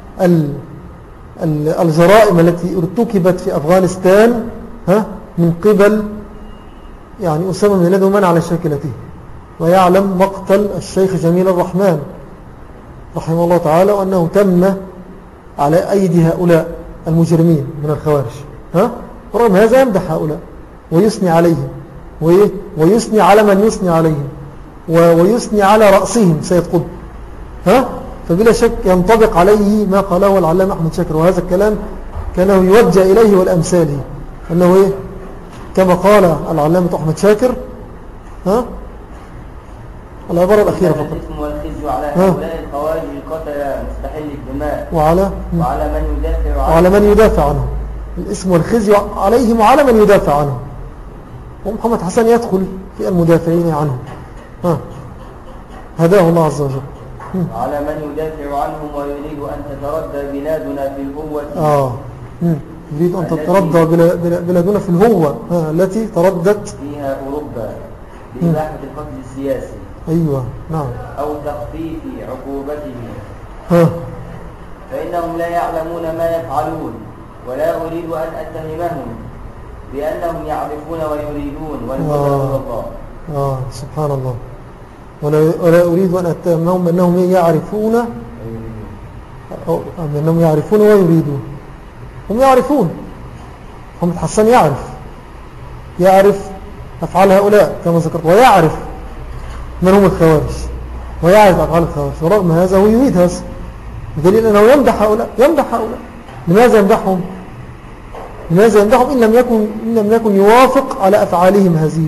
الجرائم التي ارتكبت في أفغانستان، ها، من قبل يعني أسامة بن لادن ومن على شاكلته. ويعلم مقتل الشيخ جميل الرحمن رحمه الله تعالى، وأنه تم على أيدي هؤلاء المجرمين من الخوارج. ها؟ ورغم هذا يمدح هؤلاء ويثني عليهم ويثني على من يثني عليهم ويثني على رأسهم سيد قطب. ها؟ فبلا شك ينطبق عليه ما قاله العلامة أحمد شاكر، وهذا الكلام كانه يوجه إليه والأمثاله، أنه إيه؟ كما قال العلامة أحمد شاكر، ها؟ العبارة الأخيرة فقط. الاسم والخزي على هؤلاء الخوارج القتلى مستحل الدماء وعلى وعلى من يدافع عنه وعلى من يدافع عنه. الاسم والخزي عليهم وعلى من يدافع عنه، ومحمد حسن يدخل في المدافعين عنه. ها، هداه الله عز وجل. على من يدافع عنهم ويريد أن تتردى بلادنا في الهوة. آه يريد أن تتردى بلادنا في الهوة التي تردت فيها أوروبا بإباحة القتل السياسي. أيوة نعم. أو تخفيف عقوبته. ها. فإنهم لا يعلمون ما يفعلون، ولا أريد أن أتهمهم بأنهم يعرفون ويريدون والهدى إلى الله. آه سبحان الله. ولا, ولا أريد أن أتهمهم بأنهم يعرفون أو أنهم يعرفون ويريدون. هم يعرفون. محمد حسان يعرف يعرف أفعال هؤلاء كما ذكرت، ويعرف من هم الخوارج، ويعرف أفعال الخوارج، ورغم هذا هو يريد هذا، بدليل أنه يمدح هؤلاء يمدح هؤلاء لماذا يمدحهم؟ لماذا يمدحهم إن لم يكن إن لم يكن يوافق على أفعالهم هذه؟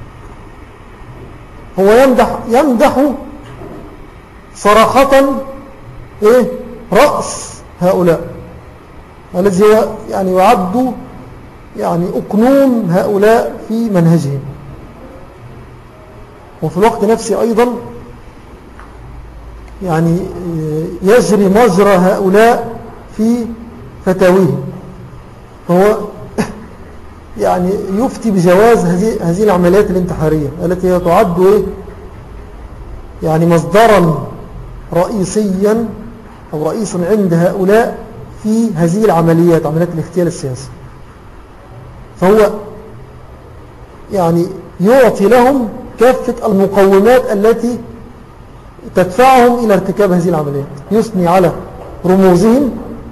هو يمدح يمدح صراحة إيه رأس هؤلاء الذي هو يعني يعد يعني أقنوم هؤلاء في منهجهم، وفي الوقت نفسه أيضا يعني يجري مجرى هؤلاء في فتاويهم. فهو يعني يفتي بجواز هذه هذه العمليات الانتحارية التي هي تعد إيه؟ يعني مصدرا رئيسيا أو رئيسا عند هؤلاء في هذه العمليات، عمليات الاغتيال السياسي. فهو يعني يعطي لهم كافة المقومات التي تدفعهم إلى ارتكاب هذه العمليات، يثني على رموزهم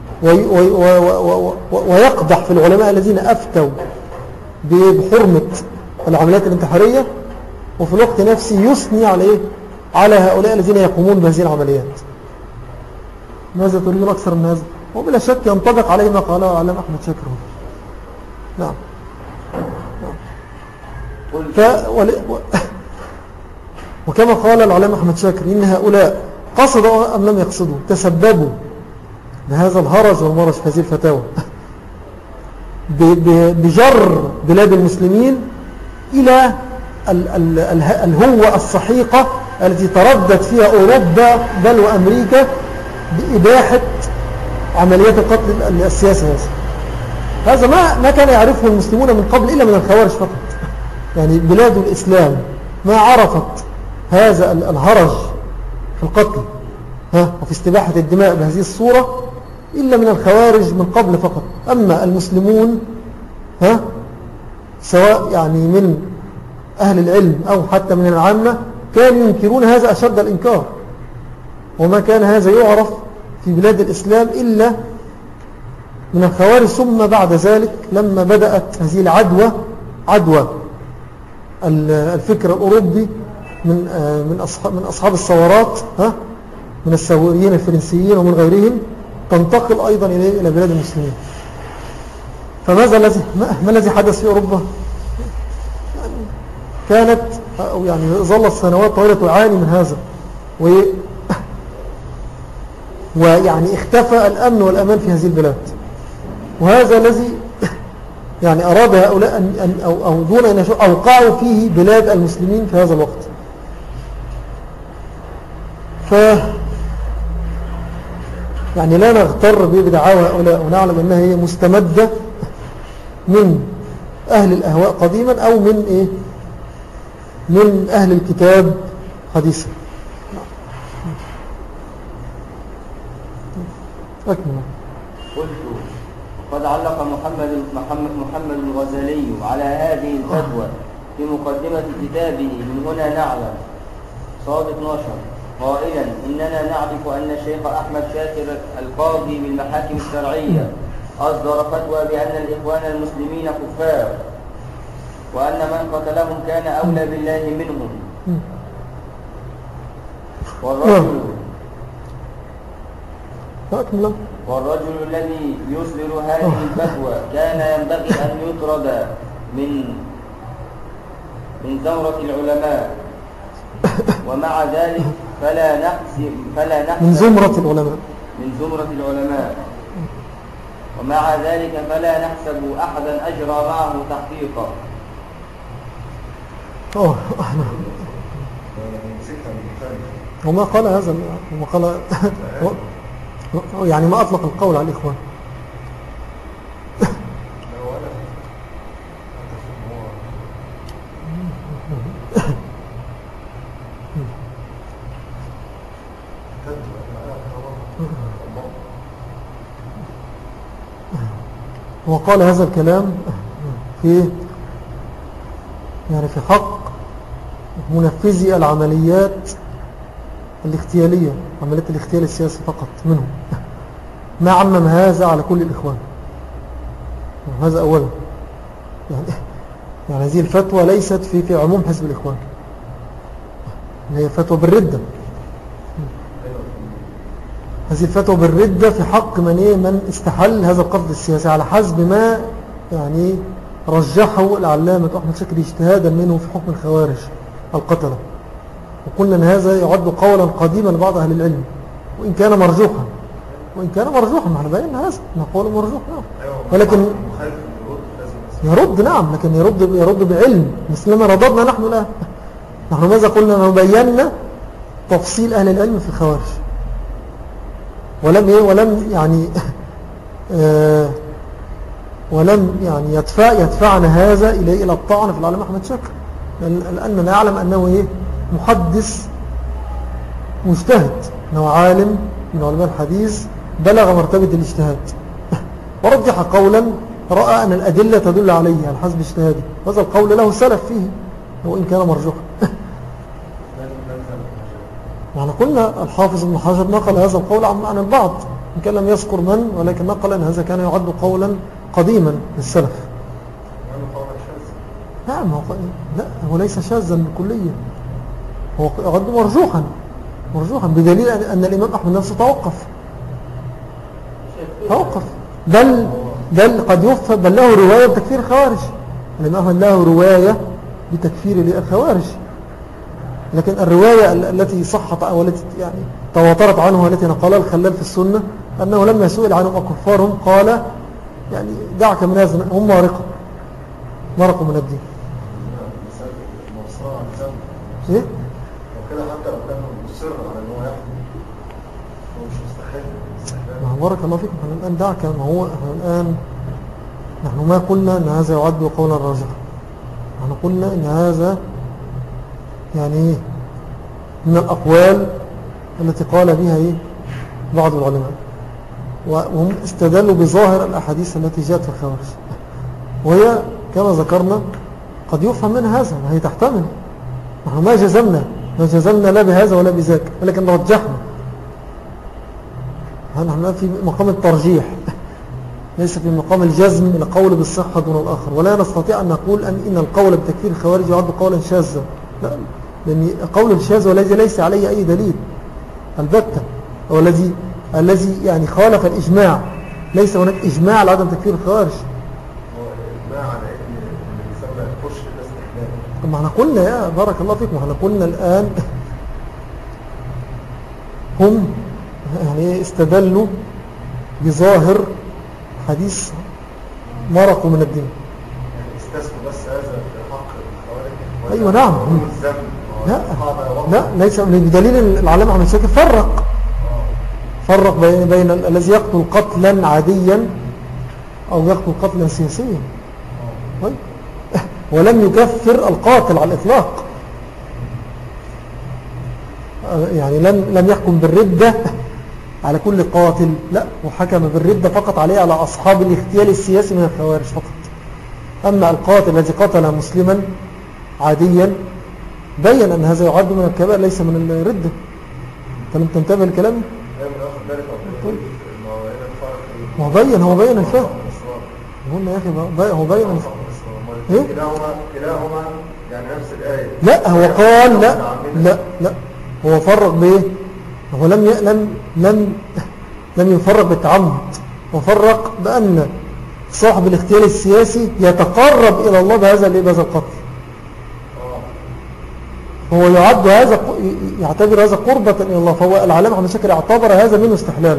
ويقدح في العلماء الذين أفتوا بحرمة العمليات الانتحارية، وفي الوقت نفسه يثني على إيه؟ على هؤلاء الذين يقومون بهذه العمليات. ماذا تريدون أكثر من هذا؟ وبلا شك ينطبق عليه ما قاله العلامة أحمد شاكر. نعم. ف... وكما قال العلامة أحمد شاكر إن هؤلاء قصدوا أم لم يقصدوا تسببوا بهذا الهرج والمرج في هذه الفتاوى بجر بلاد المسلمين إلى الهوة السحيقة التي تردد فيها أوروبا بل وأمريكا بإباحة عمليات القتل السياسي. هذا ما ما كان يعرفه المسلمون من قبل إلا من الخوارج فقط. يعني بلاد الإسلام ما عرفت هذا الهرج في القتل ها وفي استباحة الدماء بهذه الصورة إلا من الخوارج من قبل فقط. أما المسلمون ها سواء يعني من أهل العلم أو حتى من العامة كانوا ينكرون هذا أشد الإنكار. وما كان هذا يعرف في بلاد الإسلام إلا من الخوارج، ثم بعد ذلك لما بدأت هذه العدوى عدوى الفكر الأوروبي من من أصحاب من أصحاب الثورات، ها من الثوريين الفرنسيين ومن غيرهم، تنتقل أيضا إلى بلاد المسلمين. فماذا الذي ما الذي حدث في أوروبا؟ كانت أو يعني ظلت سنوات طويلة تعاني من هذا، و ويعني اختفى الأمن والأمان في هذه البلاد. وهذا الذي يعني أراد هؤلاء أن أو, أو دون أن يشاء أوقعوا فيه بلاد المسلمين في هذا الوقت. ف يعني لا نغتر بدعاوى هؤلاء، ونعلم أنها هي مستمدة من أهل الأهواء قديما أو من إيه من أهل الكتاب حديثا. أكمل. قلت قد علق محمد محمد محمد الغزالي على هذه الفتوى في مقدمة كتابه من هنا نعلم صاد اثناشر قائلا إننا نعرف أن الشيخ أحمد شاكر القاضي بالمحاكم الشرعية أصدر فتوى بأن الإخوان المسلمين كفار، وأن من قتلهم كان أولى بالله منهم. والرجل والرجل الذي يصدر هذه الفتوى كان ينبغي أن يطرد من من زمرة العلماء، ومع ذلك فلا نحسب فلا نحسب من زمرة العلماء من زمرة العلماء ومع ذلك فلا نحسب أحدا أجرى معه تحقيقا. أوه وما قال هذا وما قال يعني ما أطلق القول على الإخوان. وقال هذا الكلام في يعني في حق منفذي العمليات الاغتيالية، عمليات الاغتيال السياسي فقط منهم، ما عمم هذا على كل الإخوان. هذا أولا يعني, يعني هذه الفتوى ليست في في عموم حزب الإخوان، هي فتوى بالردة. هذه الفتوى بالردة في حق من إيه من استحل هذا القصد السياسي على حسب ما يعني رجحه العلامة أحمد شاكر اجتهادا منه في حكم الخوارج القتلة. وقلنا أن هذا يعد قولا قديما لبعض أهل العلم، وإن كان مرجوحا وإن كان مرجوحا ما احنا بينا هذا نقول مرجوح نعم، ولكن يرد نعم، لكن يرد يرد بعلم مثلما رددنا نحن الآن. نحن ماذا قلنا؟ نبينا تفصيل أهل العلم في الخوارج، ولم إيه ولم يعني آه ولم يعني يدفع يدفعنا هذا إلى إلى الطعن في العلامة أحمد شاكر، لأننا نعلم أنه إيه محدث مجتهد، أنه عالم من علماء الحديث بلغ مرتبة الاجتهاد ورجح قولا رأى أن الأدلة تدل عليه على حسب اجتهاده، هذا القول له سلف فيه وإن كان مرجوحا. يعني قلنا الحافظ ابن حجر نقل هذا القول عن البعض إن كان لم يذكر من، ولكن نقل أن هذا كان يعد قولا قديما للسلف. نعم هو لا هو ليس شاذا بالكلية، هو يعد مرجوحا مرجوحا بدليل أن الإمام أحمد نفسه توقف توقف بل بل قد يفهم بل له رواية بتكفير الخوارج. الإمام أحمد له رواية بتكفير الخوارج، لكن الرواية التي صحت أو التي يعني تواترت عنه والتي نقلها الخلال في السنة أنه لما سئل عنهم أكفارهم قال يعني دعك من هذا هم مارقة مرقوا من الدين. ايه وكده حتى لو كان مصر على ان هو يحكم هو مش مستحيل. ما هو بارك الله فيكم. احنا الان دعك ما هو احنا الان نحن ما قلنا ان هذا يعد قولا راجحا، نحن قلنا ان هذا يعني من الاقوال التي قال بها ايه بعض العلماء، وهم استدلوا بظاهر الاحاديث التي جاءت في الخوارج. وهي كما ذكرنا قد يفهم منها هذا، وهي تحتمل. نحن ما جزمنا ما جزمنا لا بهذا ولا بذاك، ولكن رجحنا. نحن في مقام الترجيح ليس في مقام الجزم القول بالصحة دون الآخر. ولا نستطيع أن نقول أن إن القول بتكفير الخوارج يعد قولا شاذا، لا، لأن قول الشاذ والذي ليس عليه أي دليل البتة، والذي الذي يعني خالف الإجماع. ليس هناك إجماع على عدم تكفير الخوارج. هو الإجماع على إن اللي بيسمى الكرش ده استحلال. ما احنا قلنا يا بارك الله فيكم، احنا قلنا الآن هم يعني استدلوا بظاهر حديث مرقوا من الدين. يعني استثنوا بس هذا في حق الخوارج. أيوة نعم. لا لا ليس بدليل. العلامة احمد شاكر فرق فرق بين, بين الذي يقتل قتلا عاديا أو يقتل قتلا سياسيا، ولم يكفر القاتل على الإطلاق. يعني لم لم يحكم بالردة على كل قاتل، لا، وحكم بالردة فقط عليه على أصحاب الاغتيال السياسي من الخوارج فقط. أما القاتل الذي قتل مسلما عاديا بين أن هذا يعد من الكبائر ليس من الردة. فلم تنتبه لكلامي؟ ما هو بين هو بين الفهم. قلنا يا أخي هو بين الفهم. إيه؟ كلاهما كلاهما يعني نفس الآية. لا هو قال لا لا لا هو فرق بإيه؟ هو لم ي... لم لم لم يفرق بالتعمد، وفرق بأن صاحب الاغتيال السياسي يتقرب إلى الله بهذا بهذا القتل. هو يعد هذا يعتبر هذا قربة إلى الله. فهو العلامة احمد شاكر اعتبر هذا منه استحلالا،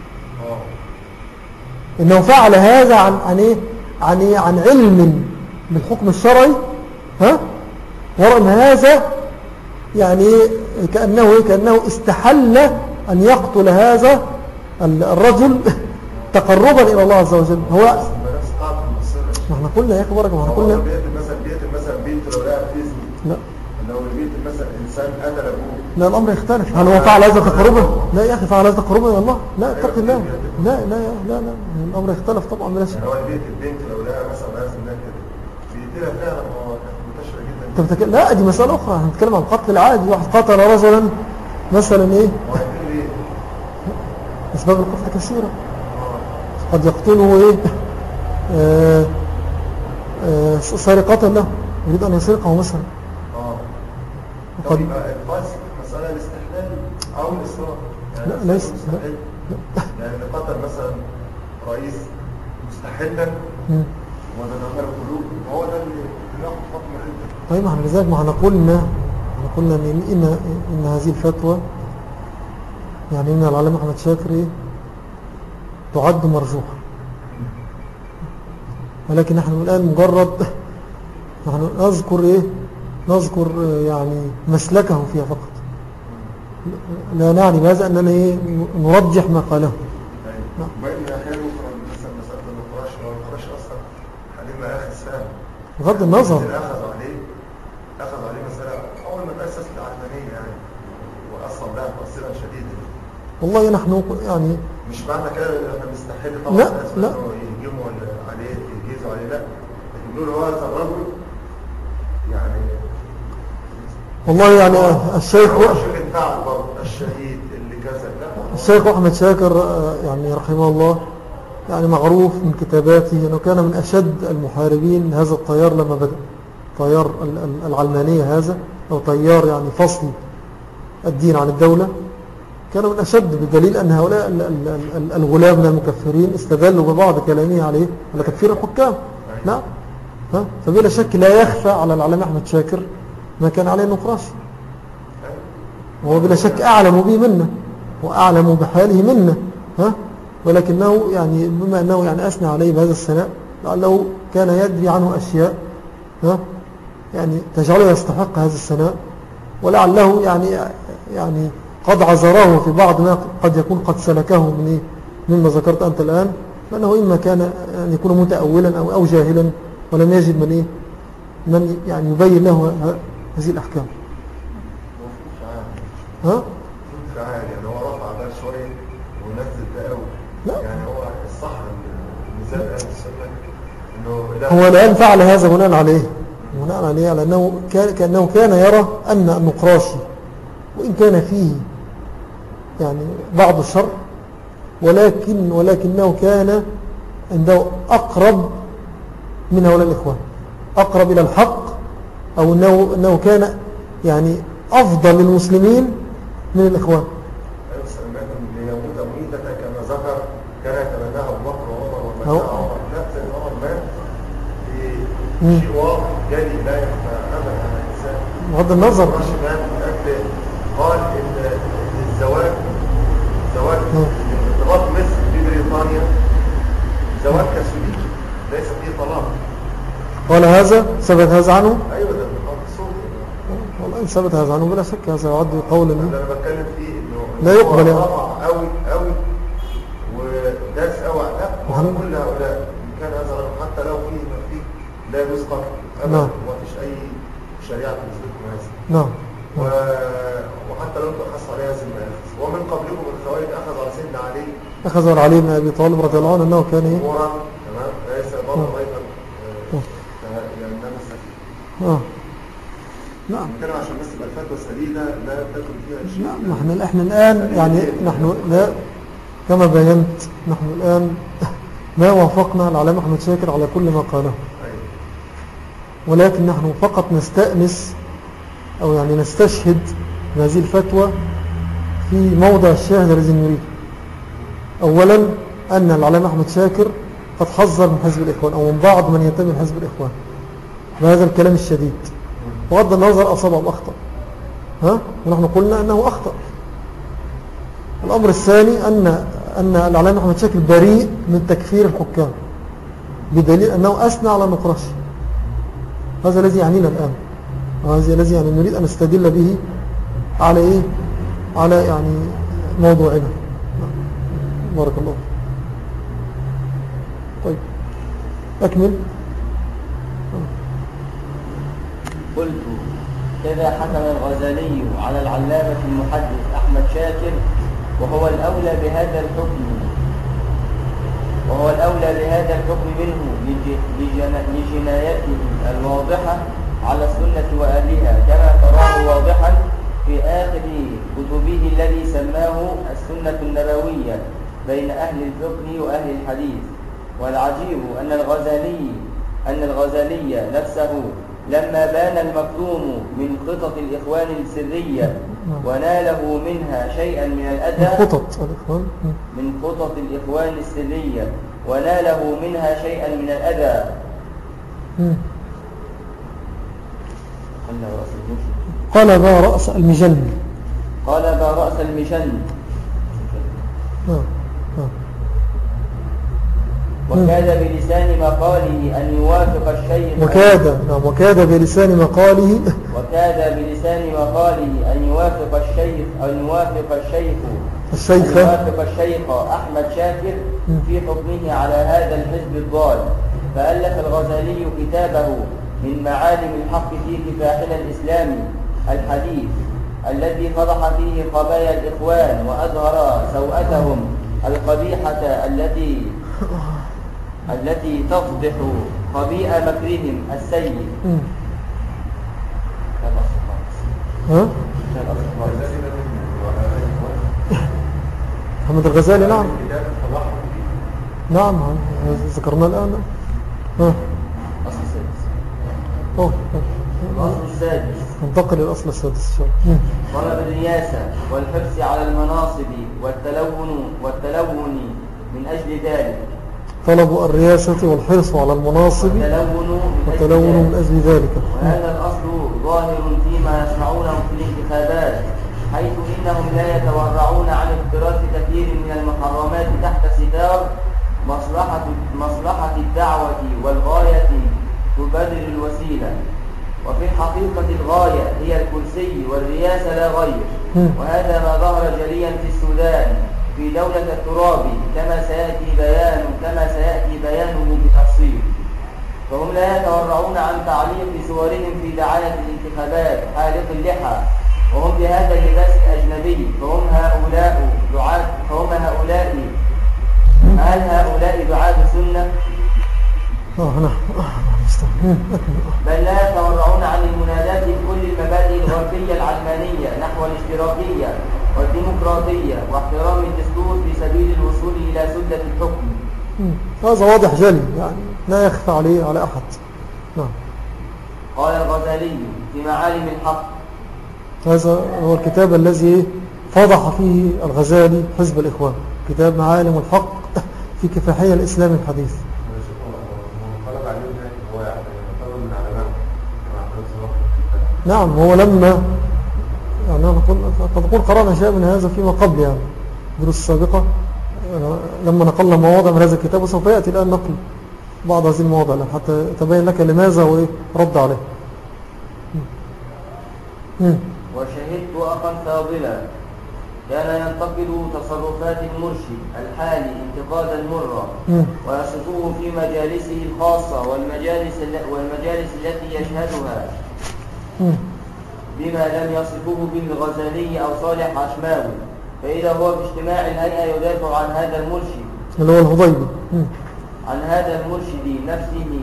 إنه فعل هذا عن عن إيه؟ عن إيه؟ عن علم بالحكم الشرعي، ها؟ ورغم هذا يعني كأنه إيه؟ كأنه استحل أن يقتل هذا الرجل تقربا إلى الله عز وجل. هو ما احنا قلنا يا أخي بركة، ما احنا قلنا مثلا بيت مثلا بنت لو لقى في لا لو البيت مثلا إنسان قتل أبوه، لا الأمر يختلف. هل هو فعل هذا تقربا؟ لا يا أخي فعل هذا تقربا إلى الله، لا اتق الله، لا لا لا لا الأمر يختلف طبعا بلا شك. يعني هو البيت البنت لو لقى مثلا لازم كده بيقتلها فعلا، هو منتشرة جدا. انت بتك... لا دي مسألة أخرى، هنتكلم عن القتل العادي. واحد قتل رجلا مثلا إيه؟ هو هيقتل إيه؟ أسباب القتل كثيرة. قد يقتله إيه؟ آه آه سرقة له، يريد أن يسرقه مثلا. اه وقد... طب يبقى الفاسق مسألة الاستحلال أو الإصرار. يعني لا ليس لا. يعني اللي قتل مثلا رئيس مستحلا وده دمر القلوب، هو ده اللي بياخد حكم الردة. طيب احنا لذلك ما احنا قلنا احنا قلنا ان ان ان هذه الفتوى يعني ان العالم احمد شاكر ايه تعد مرجوحه، ولكن نحن الان مجرد نحن نذكر ايه نذكر يعني مسلكه فيها فقط، لا نعني بهذا اننا ايه نرجح ما قاله. وبين حلو مثلا مسألة النقراش، هو النقراش أصلا حليم آخر سنة بغض النظر أخذ عليه أخذ عليه مسألة أول ما تأسس العلمانية يعني، وأصلا لها تأثيرا شديدا. والله نحن يعني مش معنى كده ان احنا بنستحل طبعا لا لا يهجموا عليه يجيزوا عليه، لا، لكن بيقولوا هذا الرجل يعني والله يعني الشيخ هو الشيخ بتاع برضه الشهيد اللي كذا، لا الشيخ أحمد شاكر يعني رحمه الله يعني معروف من كتاباته أنه كان من أشد المحاربين هذا التيار لما بدأ تيار العلمانية هذا، أو تيار يعني فصل الدين عن الدولة، كانوا من أشد، بدليل أن هؤلاء الغلام من المكفرين استدلوا ببعض كلامه عليه على تكفير الحكام. نعم، فبلا شك لا يخفى على العلامة أحمد شاكر ما كان عليه النقراشي، وهو بلا شك أعلم به منا وأعلم بحاله منا، ها؟ ولكنه يعني بما أنه يعني أثنى عليه بهذا الثناء لعله كان يدري عنه أشياء ها يعني تجعله يستحق هذا الثناء، ولعله يعني يعني قد عذره في بعض ما قد يكون قد سلكه من مما ذكرت أنت الآن، لأنه إما كان أن يكون متأولا أو, أو جاهلا ولم يجد من إيه من يعني يبين له هذه الأحكام. ها؟ فعال يعني هو رفع ده شوية ونزل ده قوي. لا يعني هو الصح الميزان أهل السنة هو الآن فعل هذا بناء عليه بناء عليه على أنه كان كأنه كان يرى أن النقراشي وإن كان فيه يعني بعض الشر ولكن ولكنه كان عنده أقرب من هؤلاء الإخوان، أقرب إلى الحق، أو أنه, أنه كان يعني أفضل للمسلمين من الإخوان. ليموت ميتة كما ذكر كان يتمناها أبو بكر وعمر ومن عمر، نفس عمر مات في شيء واضح جالي لا يخفى أبدا على الإنسان. بغض النظر قال إن الزواج زواج ارتباط مصر ببريطانيا زواج كاثوليكي ليس فيه طلاق. قال هذا ثبت هذا عنه؟ أيوة ده بالقول الصوت. والله إن ثبت هذا عنه بلا شك هذا يعد قولا اللي أنا بتكلم فيه إنه لا يقبل يعني رفع قوي قوي وداس قوي لا كل هؤلاء إن كان هذا حتى لو فيه ما فيه لا يسقط أبدا ومفيش أي شريعة بالنسبة لكم. نعم. و... وحتى لو انتم حصل عليها زمان ومن قبلكم الخوارج اخذوا على سيدنا علي اخذوا على علي بن ابي طالب رضي الله عنه انه كان ايه تمام ليس برضه ايضا يعني نعم اه نعم نتكلم عشان بس تبقى الفتوى سديده لا تكن فيها شيء. نعم احنا احنا الان يعني نحن لا كما بينت نحن الان ما وافقنا العلامة احمد شاكر على كل ما قاله، ولكن نحن فقط نستأنس أو يعني نستشهد هذه الفتوى في موضع الشاهد الذي نريد. أولا أن العلامة أحمد شاكر قد حذر من حزب الإخوان أو من بعض من ينتمي لحزب الإخوان بهذا الكلام الشديد، بغض النظر أصاب أم أخطأ، ها؟ ونحن قلنا أنه أخطأ. الأمر الثاني أن أن العلامة أحمد شاكر بريء من تكفير الحكام بدليل أنه أثنى على النقراشي. هذا الذي يعنينا الآن، وهذا الذي يعني نريد أن نستدل به على إيه؟ على يعني موضوعنا. بارك الله. طيب أكمل. قلت كذا حكم الغزالي على العلامة المحدث أحمد شاكر وهو الأولى بهذا الحكم وهو الأولى بهذا الحكم منه لجنايته الواضحة على السنة وأهلها كما تراه واضحا في آخر كتبه الذي سماه السنة النبوية بين أهل الفقه وأهل الحديث. والعجيب أن الغزالي أن الغزالي نفسه لما بان المكتوم من خطط الإخوان السرية وناله منها شيئا من الأذى من خطط الإخوان من خطط الإخوان السرية وناله منها شيئا من الأذى قال با رأس المجن قال با رأس المجن وكاد بلسان مقاله أن يوافق الشيخ وكاد نعم وكاد بلسان مقاله وكاد بلسان مقاله أن يوافق الشيخ أن يوافق الشيخ الشيخ أن يوافق الشيخ أحمد شاكر في حكمه على هذا الحزب الضال. فألف الغزالي كتابه من معالم الحق في كفاحنا الإسلامي الحديث الذي فضح فيه خبايا الإخوان وأظهر سوءتهم القبيحة التي التي تفضح خبيئة مكرهم السيء. ها؟ محمد الغزالي نعم نعم ذكرنا الآن. ها أصل السادس أوه. الأصل السادس ننتقل للأصل السادس. طلب الرياسة والحرص على المناصب والتلون والتلون من أجل ذلك. طلب الرياسة والحرص على المناصب والتلون من أجل ذلك. وهذا الأصل ظاهر فيما يصنعونه في الانتخابات، حيث إنهم لا يتورعون عن اقتراف كثير من المحرمات تحت ستار مصلحة, مصلحة الدعوة والغاية تبرر الوسيلة. وفي الحقيقة الغاية هي الكرسي والرياسة لا غير. وهذا ما ظهر جليا في السودان في دولة التراب كما سيأتي بيان كما سيأتي بيانه بتفصيل. فهم لا يتورعون عن تعليق صورهم في دعاية الانتخابات حالق اللحى وهم بهذا اللباس الأجنبي. فهم هؤلاء دعاة فهم هؤلاء هل هؤلاء دعاة سنة؟ اه نعم بل لا يتورعون عن المنادات بكل المبادئ الغربية العلمانية نحو الاشتراكية والديمقراطية واحترام الدستور في سبيل الوصول إلى سدة الحكم. هذا واضح جلي يعني لا يخفى عليه على أحد. نعم. قال الغزالي في معالم الحق. هذا هو الكتاب الذي فضح فيه الغزالي حزب الإخوان، كتاب معالم الحق في كفاحية الإسلام الحديث. نعم، هو لما يعني قد نقول قرأنا شيء من هذا فيما قبل يعني الدروس السابقة لما نقلنا مواضع من هذا الكتاب، وسوف يأتي الآن نقل بعض هذه المواضع حتى تبين لك لماذا ورد عليه. وشهدت أخا فاضلا كان ينتقد تصرفات المرشد الحالي انتقادا مرا ويصفه في مجالسه الخاصة والمجالس, والمجالس التي يشهدها بما لم يصفه به الغزالي أو صالح عشماوي، فإذا هو في اجتماع الهيئة يدافع عن هذا المرشد اللي هو الهضيبي عن هذا المرشد نفسه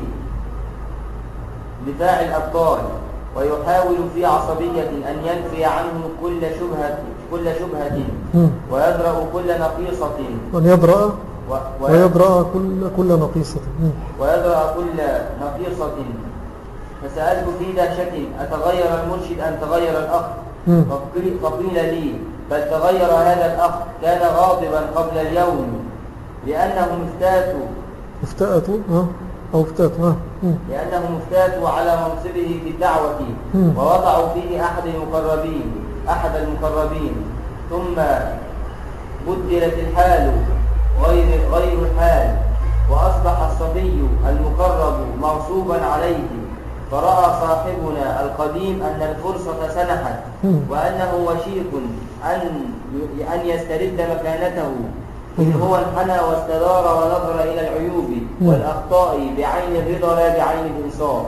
دفاع الأبطال، ويحاول في عصبية أن ينفي عنه كل شبهة كل شبهة ويدرأ كل نقيصة وأن يدرأ ويدرأ كل كل نقيصة ويدرأ كل نقيصة فسألت في دهشة أتغير المرشد أم تغير الأخ؟ فقيل لي بل تغير هذا الأخ، كان غاضبا قبل اليوم لأنهم افتاتوا افتاتوا ها أو افتاتوا ها لأنهم افتاتوا على منصبه في الدعوة ووضعوا فيه أحد المقربين أحد المقربين ثم بدلت الحال غير غير الحال وأصبح الصبي المقرب مغصوبا عليه، فرأى صاحبنا القديم أن الفرصة سنحت وأنه وشيك أن أن يسترد مكانته، إذ هو انحنى واستدار ونظر إلى العيوب والأخطاء بعين الرضا لا بعين الإنصاف.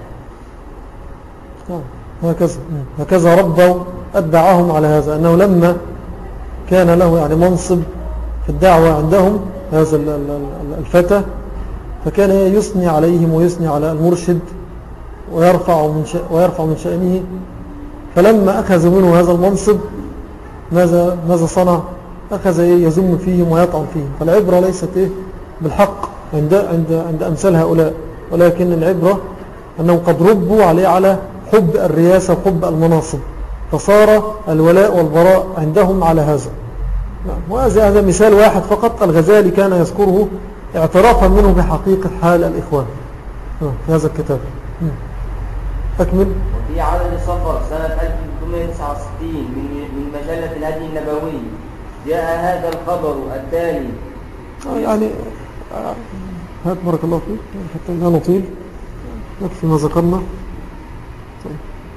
هكذا هكذا ربوا أتبعهم على هذا، أنه لما كان له يعني منصب في الدعوة عندهم هذا الفتى فكان يثني عليهم ويثني على المرشد ويرفع من ويرفع من شأنه، فلما أخذ منه هذا المنصب ماذا ماذا صنع؟ أخذ يذم فيهم ويطعن فيهم. فالعبرة ليست إيه بالحق عند عند عند أمثال هؤلاء، ولكن العبرة أنهم قد ربوا عليه على حب الرياسة وحب المناصب، فصار الولاء والبراء عندهم على هذا. وهذا هذا مثال واحد فقط الغزالي كان يذكره اعترافا منه بحقيقة حال الإخوان في هذا الكتاب. أكمل. وفي عدد صفر سنة ألف وثمانمائة وتسعة وستين من مجلة الهدي النبوي جاء هذا الخبر التالي. يعني هات بارك الله فيك حتى لا نطيل، نكفي ما ذكرنا. طيب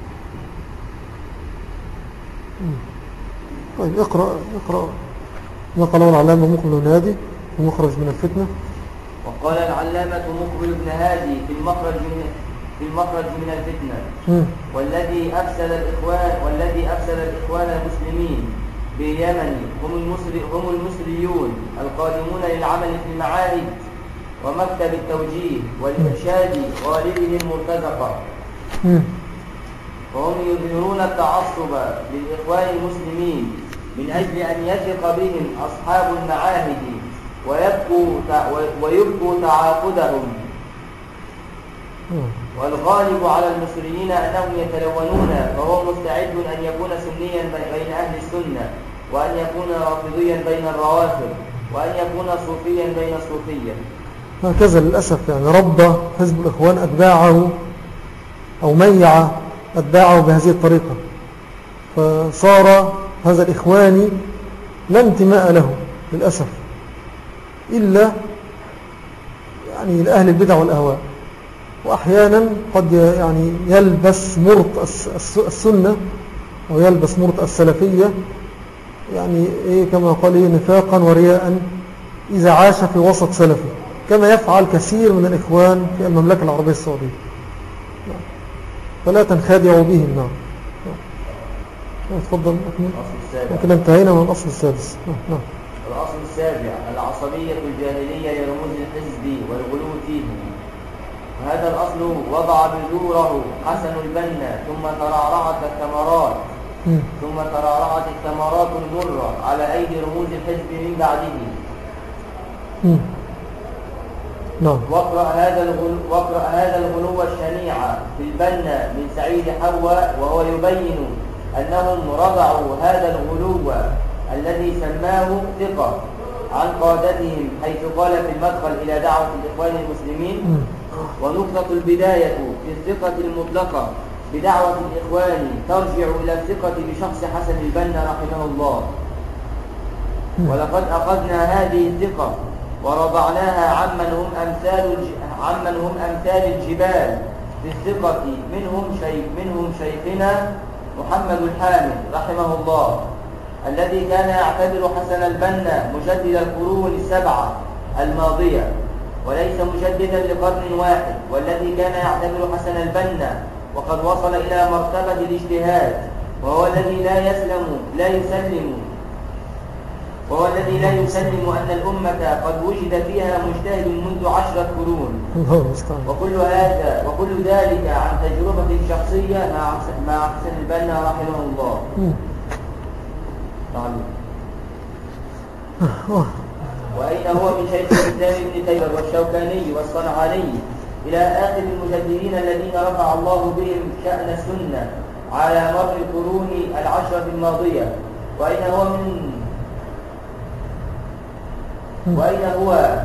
طيب اقرأ اقرأ ما قاله العلامة مقبل بن هادي في المخرج من الفتنة. وقال العلامة مقبل بن هادي في المخرج من في المخرج من الفتنة م. والذي أفسد الإخوان والذي أفسد الإخوان المسلمين باليمن هم المصري هم المصريون القادمون للعمل في المعاهد ومكتب التوجيه والإرشاد غالبه المرتزقة، وهم يظهرون التعصب للإخوان المسلمين من أجل أن يثق بهم أصحاب المعاهد ويبقوا ويبقوا تعاقدهم، والغالب على المصريين أنهم يتلونون، فهو مستعد أن يكون سنيا بين أهل السنة، وأن يكون رافضيا بين الروافض، وأن يكون صوفيا بين الصوفية. هكذا للأسف يعني رب حزب الإخوان أتباعه أو ميع أتباعه بهذه الطريقة، فصار هذا الإخواني لا انتماء له للأسف إلا يعني لأهل البدع والأهواء، وأحيانا قد يعني يلبس مرط السنة أو يلبس مرط السلفية يعني إيه كما قال إيه نفاقا ورياء إذا عاش في وسط سلفي، كما يفعل كثير من الإخوان في المملكة العربية السعودية، فلا تنخدعوا بهم. نعم تفضل. لكن انتهينا من الأصل السادس. نعم. الأصل السابع العصبية الجاهلية لرموز الحزب والغلو فيه. هذا الأصل وضع بذوره حسن البنا ثم ترعرعت الثمرات ثم ترعرعت الثمرات المرة على أيدي رموز الحزب من بعده. نعم. واقرأ هذا الغلو واقرأ هذا الغلو الشنيع في البنا من سعيد حواء، وهو يبين أنهم رضعوا هذا الغلو الذي سماه ثقة عن قادتهم، حيث قال في المدخل إلى دعوة الإخوان المسلمين: ونقطة البداية في الثقة المطلقة بدعوة الإخوان ترجع إلى الثقة بشخص حسن البنا رحمه الله. ولقد أخذنا هذه الثقة ورضعناها عمن هم أمثال عمن هم أمثال الجبال في الثقة، منهم شيخ منهم شيخنا محمد الحامد رحمه الله، الذي كان يعتبر حسن البنا مجدد القرون السبعة الماضية وليس مجددا لقرن واحد، والذي كان يعتبر حسن البنا وقد وصل إلى مرتبة الاجتهاد، وهو الذي لا يسلم لا يسلم وهو الذي لا يسلم أن الأمة قد وجد فيها مجتهد منذ عشرة قرون. وكل هذا وكل ذلك عن تجربة شخصية مع حسن البنا رحمه الله. وأين هو من شيخ الإسلام ابن تيمية والشوكاني والصنعاني إلى آخر المجددين الذين رفع الله بهم شأن السنة على مر القرون العشرة الماضية؟ وأين هو من وأين هو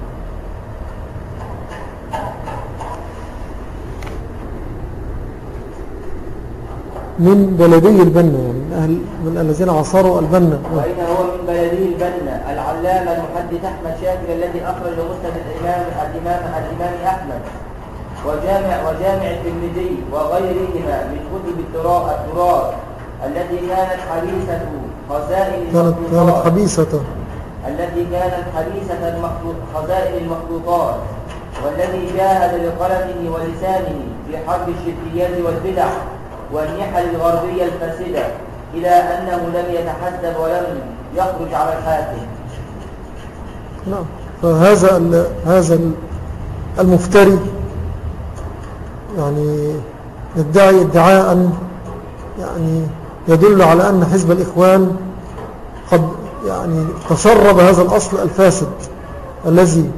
من بلدي البنا، يعني من, أهل من الذين عصروا البنا. وأين هو من بلدي البنا العلامة المحدث أحمد شاكر الذي أخرج مسند الإمام الإمام الإمام أحمد وجامع وجامع الترمذي وغيرهما من كتب التراث التي كانت حديثة خزائن كانت حديثة التي كانت حديثة خزائن المخطوطات، والذي جاهد بقلمه ولسانه في حرب الشركيات والبدع والنحل الغربية الفاسدة، إلى أنه لم يتحزب ولم يخرج على الحاكم. نعم. فهذا هذا المفتري يعني يدعي ادعاء يعني يدل على أن حزب الإخوان قد يعني تشرب هذا الأصل الفاسد الذي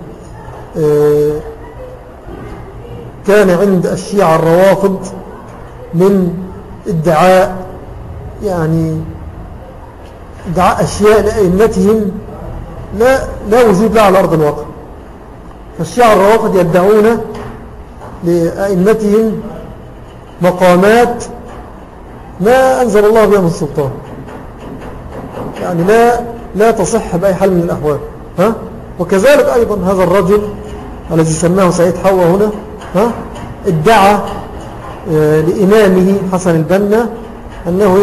كان عند الشيعة الروافض من ادعاء يعني ادعاء أشياء لأئمتهم لا, لا وجود لها على أرض الواقع. فالشيعة الروافض يدعون لأئمتهم مقامات ما أنزل الله بها من سلطان، يعني لا لا تصح بأي حال من الأحوال. ها؟ وكذلك أيضا هذا الرجل الذي سماه سعيد حوا هنا ها؟ ادعى لإمامه حسن البنا أنه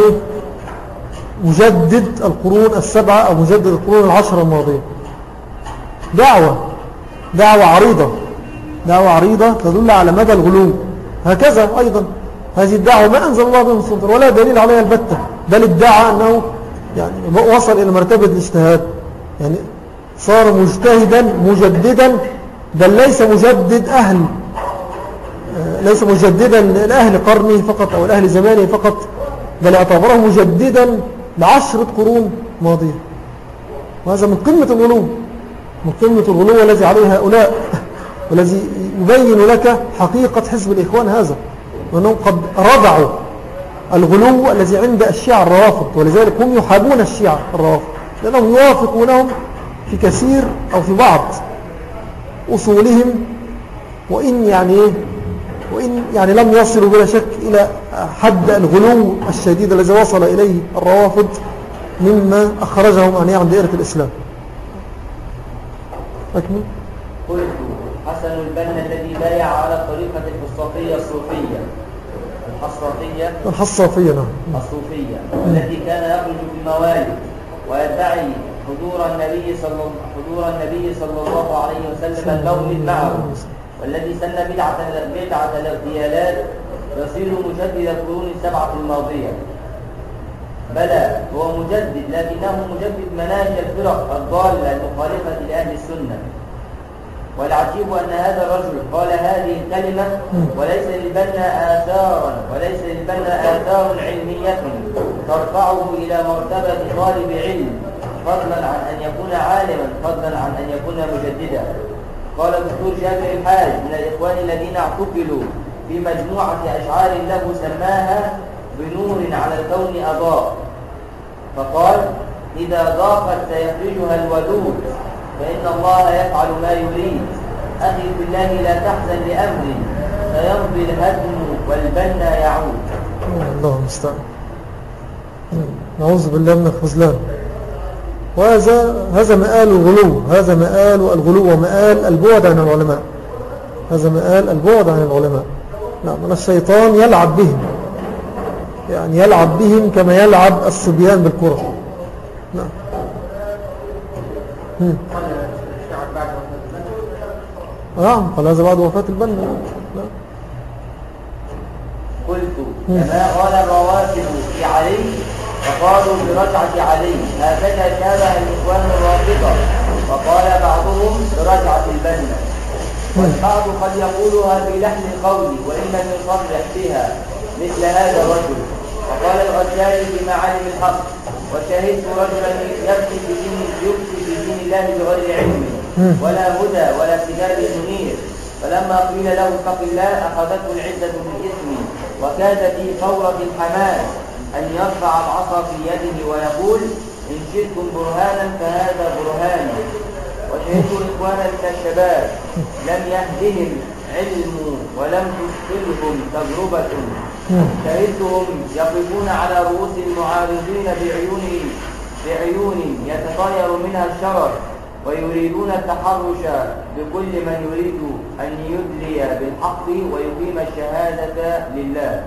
مجدد القرون السبعة أو مجدد القرون العشرة الماضية. دعوة دعوة عريضة دعوة عريضة تدل على مدى الغلو. هكذا أيضا هذه الدعوة ما أنزل الله بها من سلطان ولا دليل عليها البتة، بل ادعى أنه يعني وصل إلى مرتبة الاجتهاد، يعني صار مجتهدا مجددا، بل ليس مجدد أهل ليس مجددا لأهل قرنه فقط أو لأهل زمانه فقط، بل اعتبره مجددا لعشرة قرون ماضية. وهذا من قمة الغلو من قمة الغلو الذي عليه هؤلاء، والذي يبين لك حقيقة حزب الإخوان هذا، وأنهم قد رضعوا الغلو الذي عند الشيعة الروافض، ولذلك هم يحابون الشيعة الروافض لأنهم يوافقونهم في كثير أو في بعض أصولهم، وإن يعني وإن يعني لم يصلوا بلا شك إلى حد الغلو الشديد الذي وصل إليه الروافض مما أخرجهم عن عن دائرة الإسلام. أكمل. قلت حسن البنا الذي بايع على الطريقة الحصافية الصوفية الحصافية الحصافية نعم الصوفية التي كان يخرج في الموالد ويدعي حضور النبي صلى حضور النبي صلى الله عليه وسلم المولد معه، والذي سن بدعة بدعة الاغتيالات يصير مجدد القرون السبعة الماضية. بلى هو مجدد، لكنه مجدد مناهج الفرق الضالة المخالفة لأهل السنة. والعجيب أن هذا الرجل قال هذه الكلمة وليس للبنا آثارا وليس للبنا آثار علمية ترفعه إلى مرتبة طالب علم فضلا عن أن يكون عالما فضلا عن أن يكون مجددا. قال الدكتور جابر الحاج من الإخوان الذين اعتقلوا في مجموعة أشعار له سماها بنور على الكون أضاء، فقال إذا ضاقت سيخرجها الودود فإن الله يفعل ما يريد. أخي بالله لا تحزن لأمر سيمضي الهدم والبنا يعود. الله المستعان. نعوذ بالله من الخذلان. وهذا هذا مآل الغلو، هذا مآل الغلو ومآل البعد عن العلماء، هذا مآل البعد عن العلماء. نعم، الشيطان يلعب بهم، يعني يلعب بهم كما يلعب الصبيان بالكرة. نعم. نعم، قال هذا بعد وفاة البنا. نعم. قلت كما قال الروافد في علي فقالوا برجعة علي هكذا شابه الإخوان الرافضة، وقال بعضهم برجعة البنا، والبعض قد يقولها بلحن القول وإن لم يصرح بها مثل هذا الرجل. وقال الغزالي في معالم الحق وشهدت رجلا يبكي في دين يبكي في دين الله بغير علم ولا هدى ولا كتاب منير، فلما قيل له اتق الله أخذته العزة بالإثم وكاد في فورة الحماس أن يرفع العصا في يده ويقول إن شئتم برهانا فهذا برهاني. وشهدت إخوانا من الشباب لم يهدهم علم ولم تشغلهم تجربة، شهدتهم يقفون على رؤوس المعارضين بعيون بعيون يتطاير منها الشرر ويريدون التحرش بكل من يريد أن يدلي بالحق ويقيم الشهادة لله.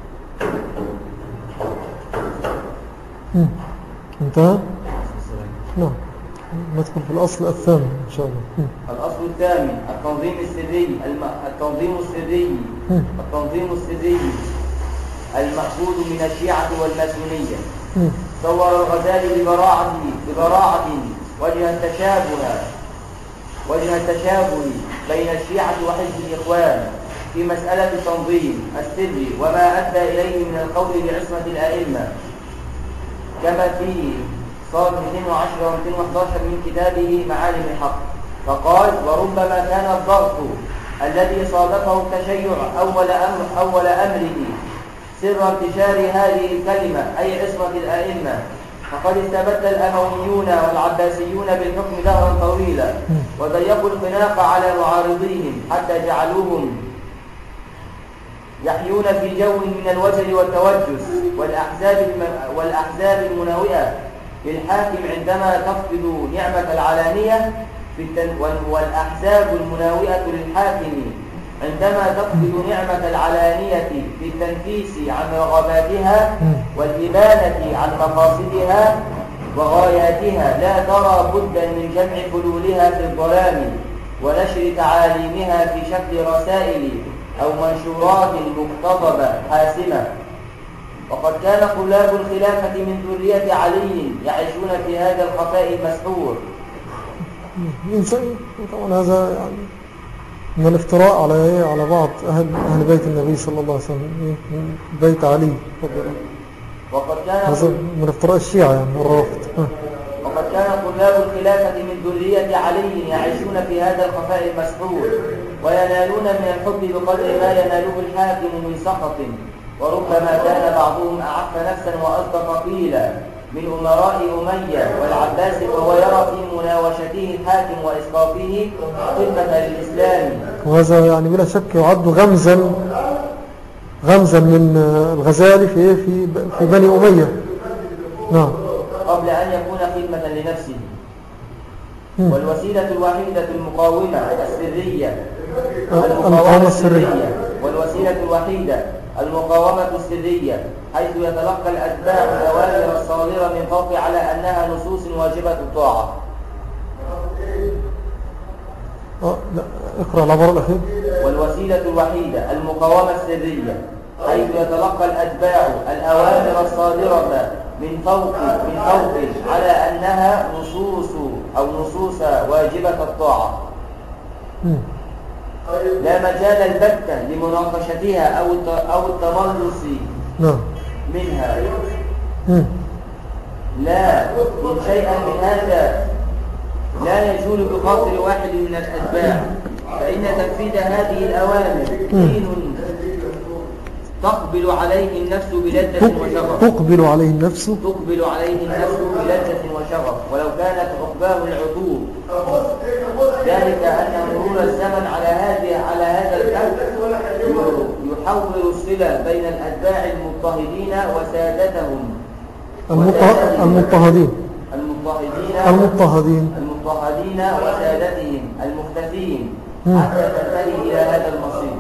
انتهى؟ نعم، ندخل في الأصل الثامن إن شاء الله. الأصل الثامن التنظيم السري الم... التنظيم السري التنظيم السري المأخوذ من الشيعة والماسونية. صور الغزالي ببراعة ببراعة وجه التشابه وجه التشابه بين الشيعة وحزب الإخوان في مسألة التنظيم السري وما أدى إليه من القول بعصمة الأئمة، كما في صاد مئتين وعشرة و مئتين وأحد عشر من كتابه معالم الحق، فقال وربما كان الضغط الذي صادفه التشيع أول أمر أول أمره سر انتشار هذه الكلمة أي عصمة الأئمة، فقد استبد الأمويون والعباسيون بالحكم دهرا طويلا وضيقوا الخناق على معارضيهم حتى جعلوهم يحيون في جو من الوجل والتوجس والأحزاب والأحزاب المناوئة للحاكم عندما تفقد نعمة العلانية في التن... والأحزاب المناوئة للحاكم عندما تفقد نعمة العلانية في التنفيس عن رغباتها والإبانة عن مقاصدها وغاياتها لا ترى بدا من جمع حلولها في الظلام ونشر تعاليمها في شكل رسائل أو منشورات مقتضبة حاسمة. وقد كان طلاب الخلافة من ذرية علي يعيشون في هذا الخفاء المسحور. طبعا هذا يعني من الافتراء على على بعض أهل, أهل بيت النبي صلى الله عليه وسلم من بيت علي. وقد كان من افتراء الشيعة يعني الرافض. وقد كان طلاب الخلافة من ذرية علي يعيشون في هذا الخفاء المسحور وينالون من الحب بقدر ما يناله الحاكم من سخط، وربما كان بعضهم أعف نفسا وأصدق قيلا من أمراء أمية والعباس، وهو يرى في مناوشته الحاكم وإسقاطه خدمة للإسلام. وهذا يعني بلا شك يعد غمزا غمزا من الغزالي في في في بني أمية. نعم. قبل أن يكون خدمة لنفسه. والوسيلة الوحيدة المقاومة السرية المقاومة السرية والوسيلة الوحيدة المقاومة السرية حيث يتلقى الأتباع الأوامر الصادرة من فوق على أنها نصوص واجبة الطاعة. اه لا اقرأ العبارة الأخيرة. والوسيلة الوحيدة المقاومة السرية حيث يتلقى الأتباع الأوامر الصادرة من فوق من فوق على أنها نصوص أو نصوص واجبة الطاعة. لا مجال البتة لمناقشتها أو أو التملص نعم منها. لا إن شيئا من هذا لا يجول بخاطر واحد من الأتباع، فإن تنفيذ هذه الأوامر دين تقبل عليه النفس بلذة وشغف تقبل عليه النفس تقبل عليه النفس بلذة وشغف ولو كانت عقباه العطوب. ذلك أن مرور الزمن على هذه على هذا الحد يحول الصلة بين الأتباع المضطهدين وسادتهم المضطهدين المضطهدين المضطهدين المضطهدين وسادتهم المختفين حتى تنتهي إلى هذا المصير.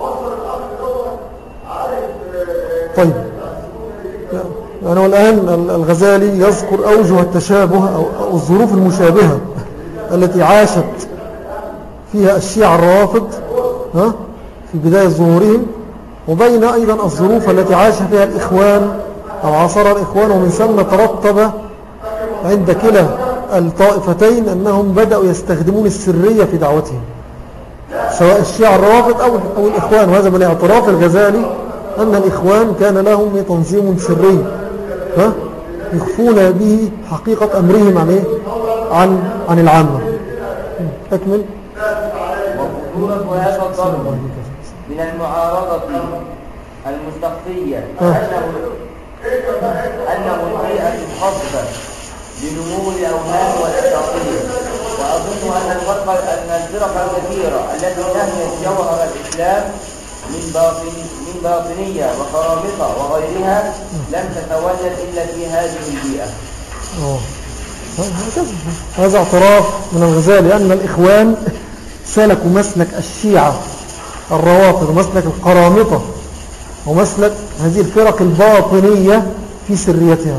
طيب يعني والآن الغزالي يذكر أوجه التشابه أو الظروف المشابهة التي عاشت فيها الشيعة الروافض ها في بداية ظهورهم، وبين أيضا الظروف التي عاش فيها الإخوان أو عاصر الإخوان، ومن ثم ترتب عند كلا الطائفتين أنهم بدأوا يستخدمون السرية في دعوتهم، سواء الشيعة الروافض أو, أو الإخوان. وهذا من اعتراف الغزالي أن الإخوان كان لهم تنظيم سري ها يخفون به حقيقة أمرهم عن إيه؟ عن عن العامة. أكمل. وخطورة هذا الضرب من المعارضة المستخفية أنه أنه البيئة الحظة لنمو الأوهام والأساطير. وأظن أن الفرق أن الفرق الكثيرة التي نهيت جوهر الإسلام من باطن من باطنية وخرامطة وغيرها لم تتولد إلا في هذه البيئة. أوه. هذا اعتراف من الغزالي أن الإخوان سلكوا مسلك الشيعة الروافض ومسلك القرامطة ومسلك هذه الفرق الباطنية في سريتها.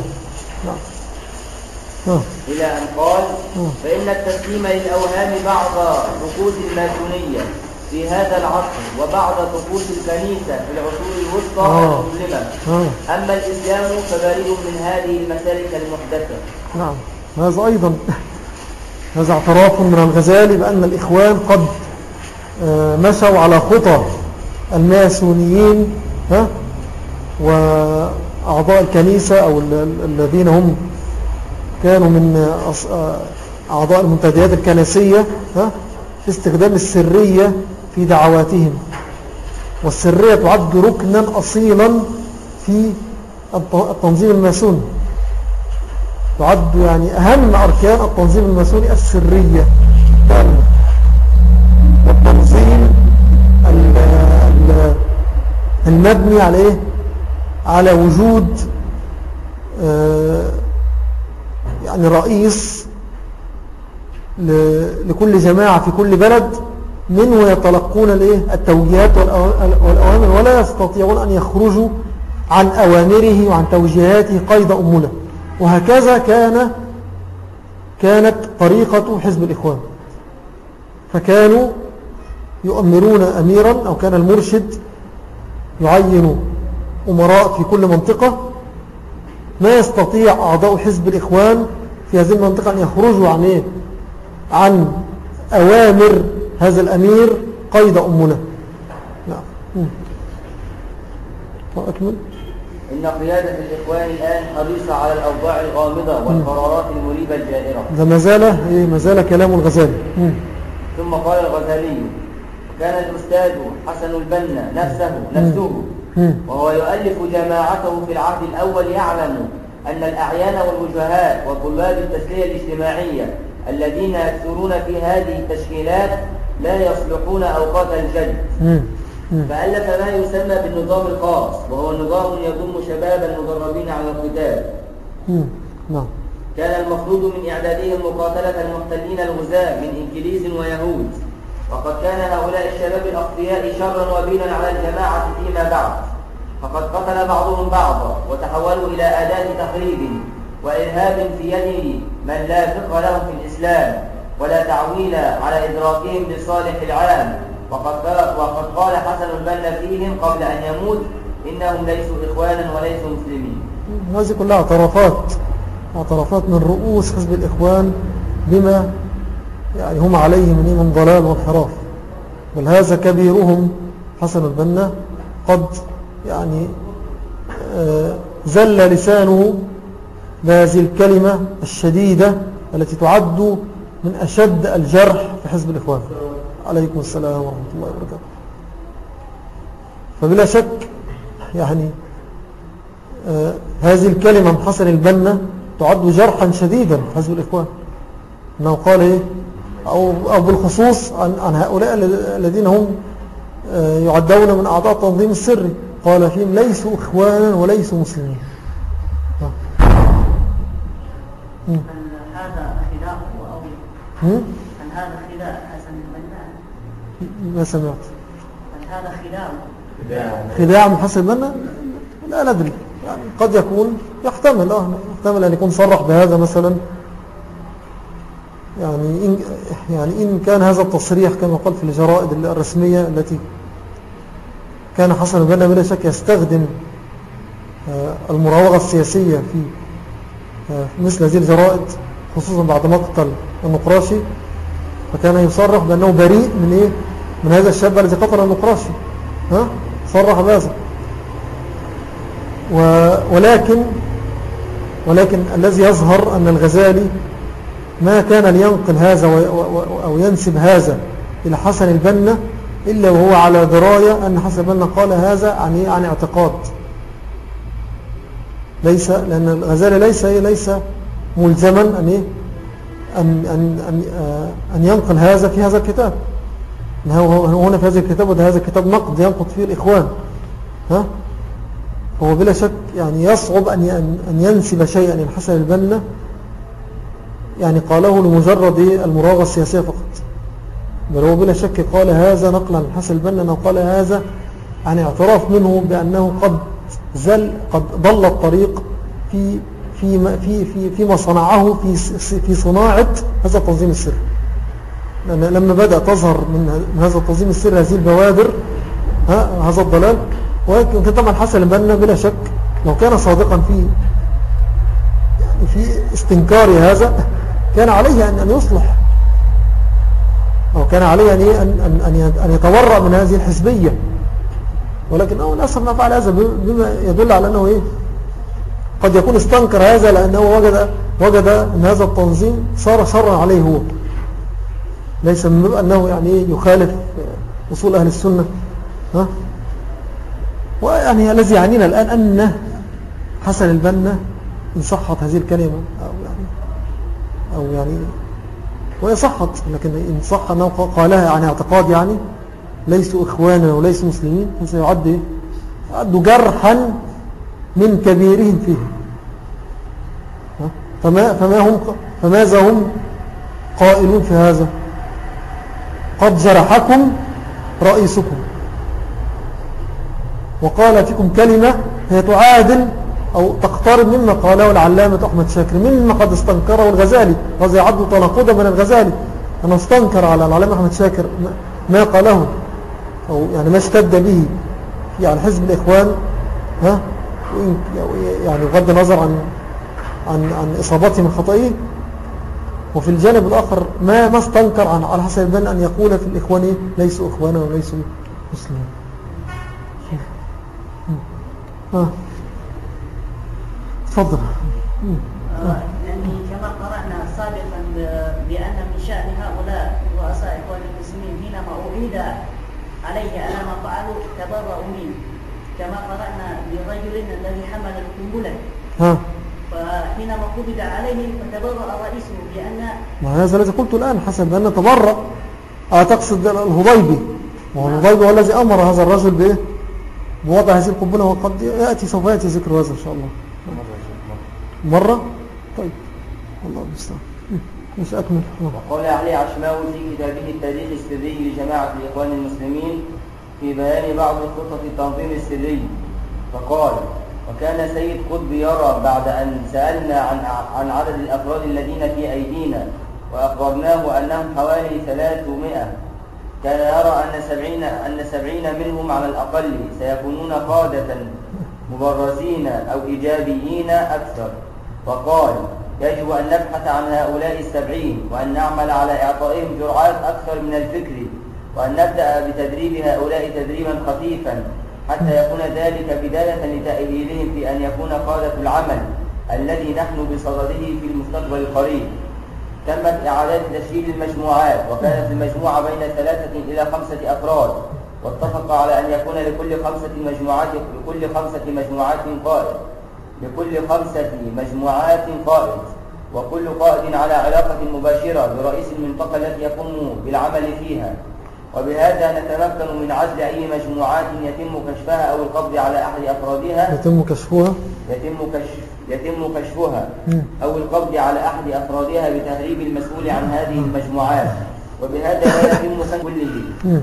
آه. إلى أن قال آه. فإن التسليم للأوهام بعض ركوز الماسونية في هذا العصر وبعض طقوس الكنيسة في العصور الوسطى المظلمة. آه. أما الإسلام فبريء من هذه المسالك المحدثة. نعم هذا أيضا هذا اعتراف من الغزالي بأن الإخوان قد مشوا على خطى الماسونيين ها وأعضاء الكنيسة أو الذين هم كانوا من أعضاء المنتديات الكنسية ها في استخدام السرية في دعواتهم. والسرية تعد ركنا أصيلا في التنظيم الماسوني، تعد يعني أهم أركان التنظيم الماسوني السرية، والتنظيم المبني على إيه؟ على وجود يعني رئيس لكل جماعة في كل بلد منه يتلقون التوجيهات والأوامر ولا يستطيعون أن يخرجوا عن أوامره وعن توجيهاته قيد أمنا. وهكذا كان كانت طريقة حزب الإخوان، فكانوا يؤمرون أميرا أو كان المرشد يعين أمراء في كل منطقة، ما يستطيع أعضاء حزب الإخوان في هذه المنطقة أن يخرجوا عن إيه؟ عن أوامر هذا الأمير قيد أمنا. نعم. أكمل. إن قيادة الإخوان الآن حريصة على الأوضاع الغامضة والقرارات المريبة الجائرة. ده مازال إيه مازال كلام الغزالي. ثم قال الغزالي: كان الأستاذ حسن البنا نفسه نفسه وهو يؤلف جماعته في العهد الأول يعلم أن الأعيان والوجهاء وطلاب التسلية الاجتماعية الذين يكثرون في هذه التشكيلات لا يصلحون أوقات الجد، فألف ما يسمى بالنظام الخاص، وهو نظام يضم شباب المدربين على القتال. كان المفروض من إعدادهم مقاتلة المحتلين الغزاة من إنجليز ويهود، وقد كان هؤلاء الشباب الأقوياء شرا وبيلا على الجماعة فيما بعد، فقد قتل بعضهم بعضا وتحولوا إلى أداة تخريب وإرهاب في يد من لا فقه لهم في الإسلام ولا تعويل على إدراكهم للصالح العام. وقد وقد قال حسن البنا فيهم قبل أن يموت: إنهم ليسوا إخوانا وليسوا مسلمين. هذه كلها اعترافات اعترافات من رؤوس حزب الإخوان بما يعني هم عليه من من ضلال وانحراف. بل هذا كبيرهم حسن البنا قد يعني زل لسانه بهذه الكلمة الشديدة التي تعد من أشد الجرح في حزب الإخوان. عليكم السلام ورحمة الله وبركاته. فبلا شك يعني آه هذه الكلمة من حسن البنا تعد جرحا شديدا في حزب الإخوان، أنه قال إيه أو, أو بالخصوص عن, عن هؤلاء الذين هم آه يعدون من أعضاء التنظيم السري، قال فيهم ليسوا إخوانا وليسوا مسلمين. آه. هل هذا خلاف أو هل هذا خلاف حسن البنا؟ ما سمعت. هل هذا خلاف خداع من حسن البنا؟ لا ندري، يعني قد يكون يحتمل اه يحتمل أن يكون صرح بهذا مثلا، يعني إن, يعني إن كان هذا التصريح كما قال في الجرائد الرسمية التي كان حسن البنا بلا شك يستخدم المراوغة السياسية في مثل هذه الجرائد خصوصا بعد مقتل النقراشي، فكان يصرح بأنه بريء من إيه من هذا الشاب الذي قتل النقراشي، ها صرح بهذا. ولكن ولكن الذي يظهر أن الغزالي ما كان لينقل هذا أو ينسب هذا إلى حسن البنا إلا وهو على دراية أن حسن البنا قال هذا عن عن اعتقاد، ليس لأن الغزالي ليس ليس ملزما أن إيه أن أن أن, أن ينقل هذا في هذا الكتاب. هنا في هذا الكتاب، وده هذا الكتاب نقد ينقد فيه الإخوان، ها هو بلا شك يعني يصعب أن أن ينسب شيئا إلى حسن البنا يعني قاله لمجرد المراوغة السياسية فقط، بل هو بلا شك قال هذا نقلا عن حسن البنا أنه قال هذا عن اعتراف منه بأنه قد زل قد ضل الطريق في في في في فيما صنعه في في صناعة هذا التنظيم السري. لأن لما بدأ تظهر من هذا التنظيم السري هذه البوادر، هذا الضلال، ولكن طبعا حسن البنا بلا شك لو كان صادقا في يعني في استنكار هذا كان عليه أن يصلح، أو كان عليه أن أن أن يتورع من هذه الحزبية، ولكنه للأسف ما فعل هذا، بما يدل على أنه إيه قد يكون استنكر هذا لأنه وجد وجد أن هذا التنظيم صار شرا عليه هو، ليس من باب أنه يعني يخالف أصول أهل السنة، ها ويعني الذي يعنينا الآن أن حسن البنا إن صحت هذه الكلمة أو يعني أو يعني وهي صحت، لكن إن صح أنه قالها عن اعتقاد يعني ليسوا إخوانا وليسوا مسلمين، فسيعد يعد جرحا من كبيرهم فيه. فما فما هم فماذا هم قائلون في هذا؟ قد جرحكم رئيسكم وقال فيكم كلمة هي تعادل أو تقترب مما قاله العلامة أحمد شاكر، مما قد استنكره الغزالي، وهذا يعد تناقضا من الغزالي أنه استنكر على العلامة أحمد شاكر ما قاله أو يعني ما اشتد به في عن حزب الإخوان، ها يعني بغض النظر عن عن عن إصابته من خطئه، وفي الجانب الآخر ما ما استنكر عن على حسن البنا أن يقول في الإخوان ليسوا إخوانا وليسوا مسلمين. ها تفضل. يعني كما قرأنا سابقا بأن من شأن هؤلاء رؤساء إخوان المسلمين حينما أعيد عليه على ما فعلوا تبرأوا منه، كما قرأنا لرجل الذي حمل القنبلة ها فحينما قبض عليه فتبرأ رئيسه بأن ما هذا الذي قلت الآن حسن بأن تبرأ. أتقصد الهضيبي، وهو الهضيبي هو الذي أمر هذا الرجل بإيه بوضع هذه القنبلة، وقد يأتي سوف يأتي ذكر هذا إن شاء الله مرة. طيب الله المستعان، مش أكمل. وقال علي عشماوي في كتابه التاريخ السري لجماعة الإخوان المسلمين في بيان بعض خطط التنظيم السري، فقال: وكان سيد قطب يرى بعد أن سألنا عن عن عدد الأفراد الذين في أيدينا وأخبرناه أنهم حوالي ثلاثمائة، كان يرى أن سبعين أن سبعين منهم على الأقل سيكونون قادة مبرزين أو إيجابيين أكثر، وقال: يجب أن نبحث عن هؤلاء السبعين وأن نعمل على إعطائهم جرعات أكثر من الفكر وأن نبدأ بتدريب هؤلاء تدريبا خفيفا حتى يكون ذلك بداية لتأهيلهم في أن يكون قادة العمل الذي نحن بصدده في المستقبل القريب. تمت إعادة تشكيل المجموعات، وكانت المجموعة بين ثلاثة إلى خمسة أفراد، واتفق على أن يكون لكل خمسة مجموعات لكل خمسة مجموعات قائد لكل خمسة مجموعات قائد وكل قائد على علاقة مباشرة برئيس المنطقة التي يقوم بالعمل فيها. وبهذا نتمكن من عزل أي مجموعات يتم كشفها أو القبض على أحد أفرادها يتم كشفها يتم كشف يتم كشفها أو القبض على أحد أفرادها بتهريب المسؤول عن هذه المجموعات، وبهذا لا يتم كشف كله.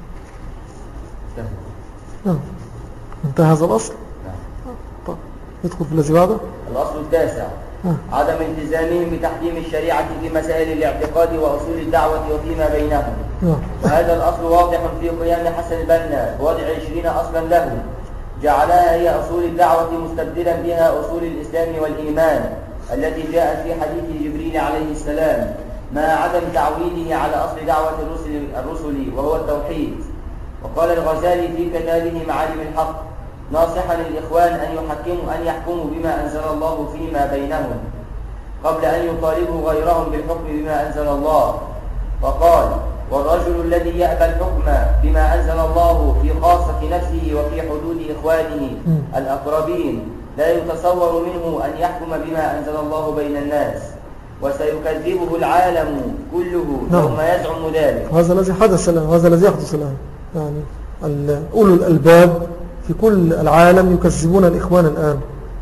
انتهى هذا الأصل. طيب ندخل في الذي بعده. الأصل التاسع عدم التزامهم بتحكيم الشريعة في مسائل الاعتقاد وأصول الدعوة وفيما بينهم. وهذا الأصل واضح في قيام حسن البنا بوضع عشرين أصلا له جعلها هي أصول الدعوة مستبدلا بها أصول الإسلام والإيمان التي جاءت في حديث جبريل عليه السلام، مع عدم تعويله على أصل دعوة الرسل, الرسل وهو التوحيد. وقال الغزالي في كتابه معالم الحق ناصحا للإخوان أن يحكموا أن يحكموا بما أنزل الله فيما بينهم قبل أن يطالبوا غيرهم بالحكم بما أنزل الله. فقال: والرجل الذي يأبى الحكم بما أنزل الله في خاصة نفسه وفي حدود إخوانه الأقربين لا يتصور منه أن يحكم بما أنزل الله بين الناس، وسيكذبه العالم كله ثم يزعم ذلك. هذا الذي حدث الآن، هذا الذي يحدث الآن، يعني أولو الألباب في كل العالم يكذبون الإخوان الآن،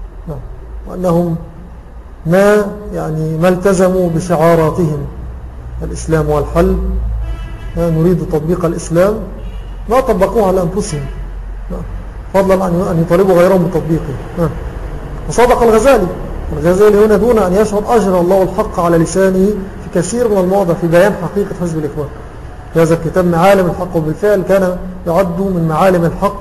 وأنهم ما يعني ما التزموا بشعاراتهم الإسلام والحل، نريد تطبيق الإسلام، ما طبقوه على أنفسهم فضلا أن يطالبوا غيرهم بتطبيقه. وصدق الغزالي الغزالي هنا دون أن يشعر أجر الله الحق على لسانه في كثير من المواضع في بيان حقيقة حزب الإخوان. هذا الكتاب معالم الحق، وبالفعل كان يعد من معالم الحق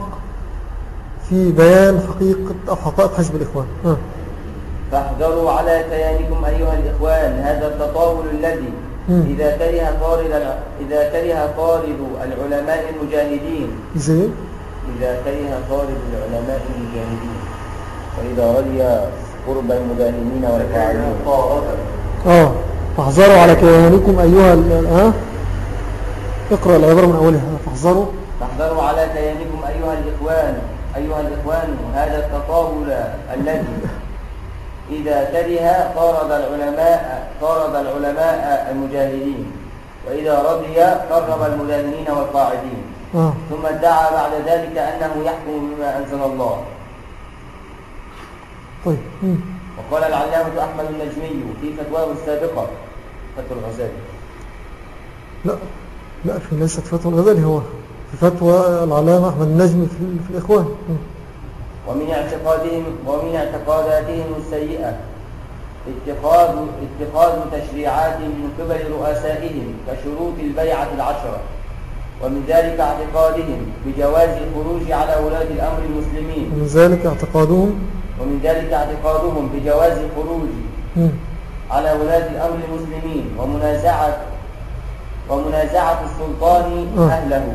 في بيان حقيقة أو حقائق حزب الإخوان. ها. فاحذروا على كيانكم أيها الإخوان هذا التطاول الذي إذا كره طارد إذا كره طارد العلماء المجاهدين زين إذا كره طارد العلماء المجاهدين وإذا رضي قرب المداهنين والقاعدين. اه فاحذروا على كيانكم أيها ال ها اقرأ العبارة من أولها. فاحذروا فاحذروا على كيانكم أيها الإخوان أيها الإخوان هذا التطاول الذي إذا كره طارد العلماء طارد العلماء المجاهدين وإذا رضي قرب المداهنين والقاعدين. آه. ثم ادعى بعد ذلك أنه يحكم بما أنزل الله. طيب. وقال العلامة أحمد النجمي في فتواه السابقة فتوى الغزالي لا لا في ليست فتوى الغزالي، هو في فتوى العلامة أحمد النجمي في, في الإخوان. ومن اعتقادهم ومن اعتقاداتهم السيئة اتخاذ اتخاذ تشريعات من قبل رؤسائهم كشروط البيعة العشرة، ومن ذلك اعتقادهم بجواز الخروج على ولاة الأمر المسلمين ومن ذلك اعتقادهم ومن ذلك اعتقادهم بجواز الخروج على ولاة الأمر المسلمين ومنازعة ومنازعة السلطان أهله.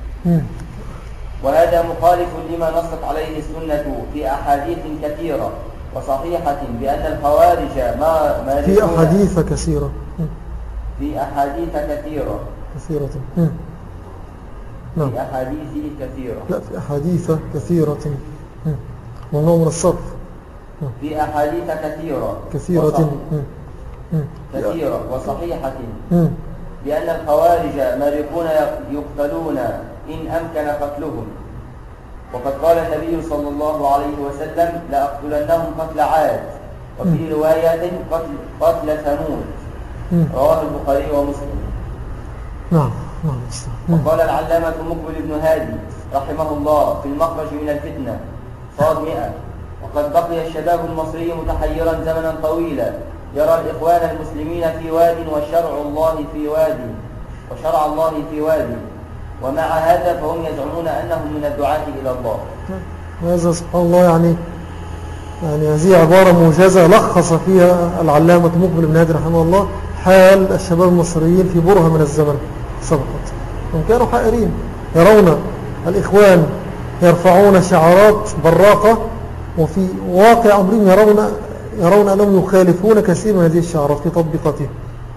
وهذا مخالف لما نصت عليه السنة في أحاديث كثيرة وصحيحة بأن الخوارج ما ما في أحاديث كثيرة في أحاديث كثيرة كثيرة نعم في أحاديث كثيرة لا في أحاديث كثيرة ممنوع من الصرف. في أحاديث كثيرة كثيرة وصح... كثيرة وصحيحة بأن الخوارج مارقون يقتلون إن أمكن قتلهم، وقد قال النبي صلى الله عليه وسلم لأقتلنهم قتل عاد، وفي رواية قتل, قتل ثمود، رواه البخاري ومسلم. نعم. وقال العلامة مقبل بن هادي رحمه الله في المخرج من الفتنة صاد مئة: وقد بقي الشباب المصري متحيرا زمنا طويلا يرى الإخوان المسلمين في واد وشرع الله في واد وشرع الله في واد، ومع هذا فهم يزعمون أنهم من الدعاة إلى الله. هذا سبحان الله يعني يعني هذه عبارة موجزة لخص فيها العلامة مقبل بن هادي رحمه الله حال الشباب المصريين في برهة من الزمن سبقت. هم كانوا حائرين، يرون الإخوان يرفعون شعارات براقة، وفي واقع أمرهم يرون, يرون أنهم يخالفون كثير من هذه الشعارات في تطبيقاتهم،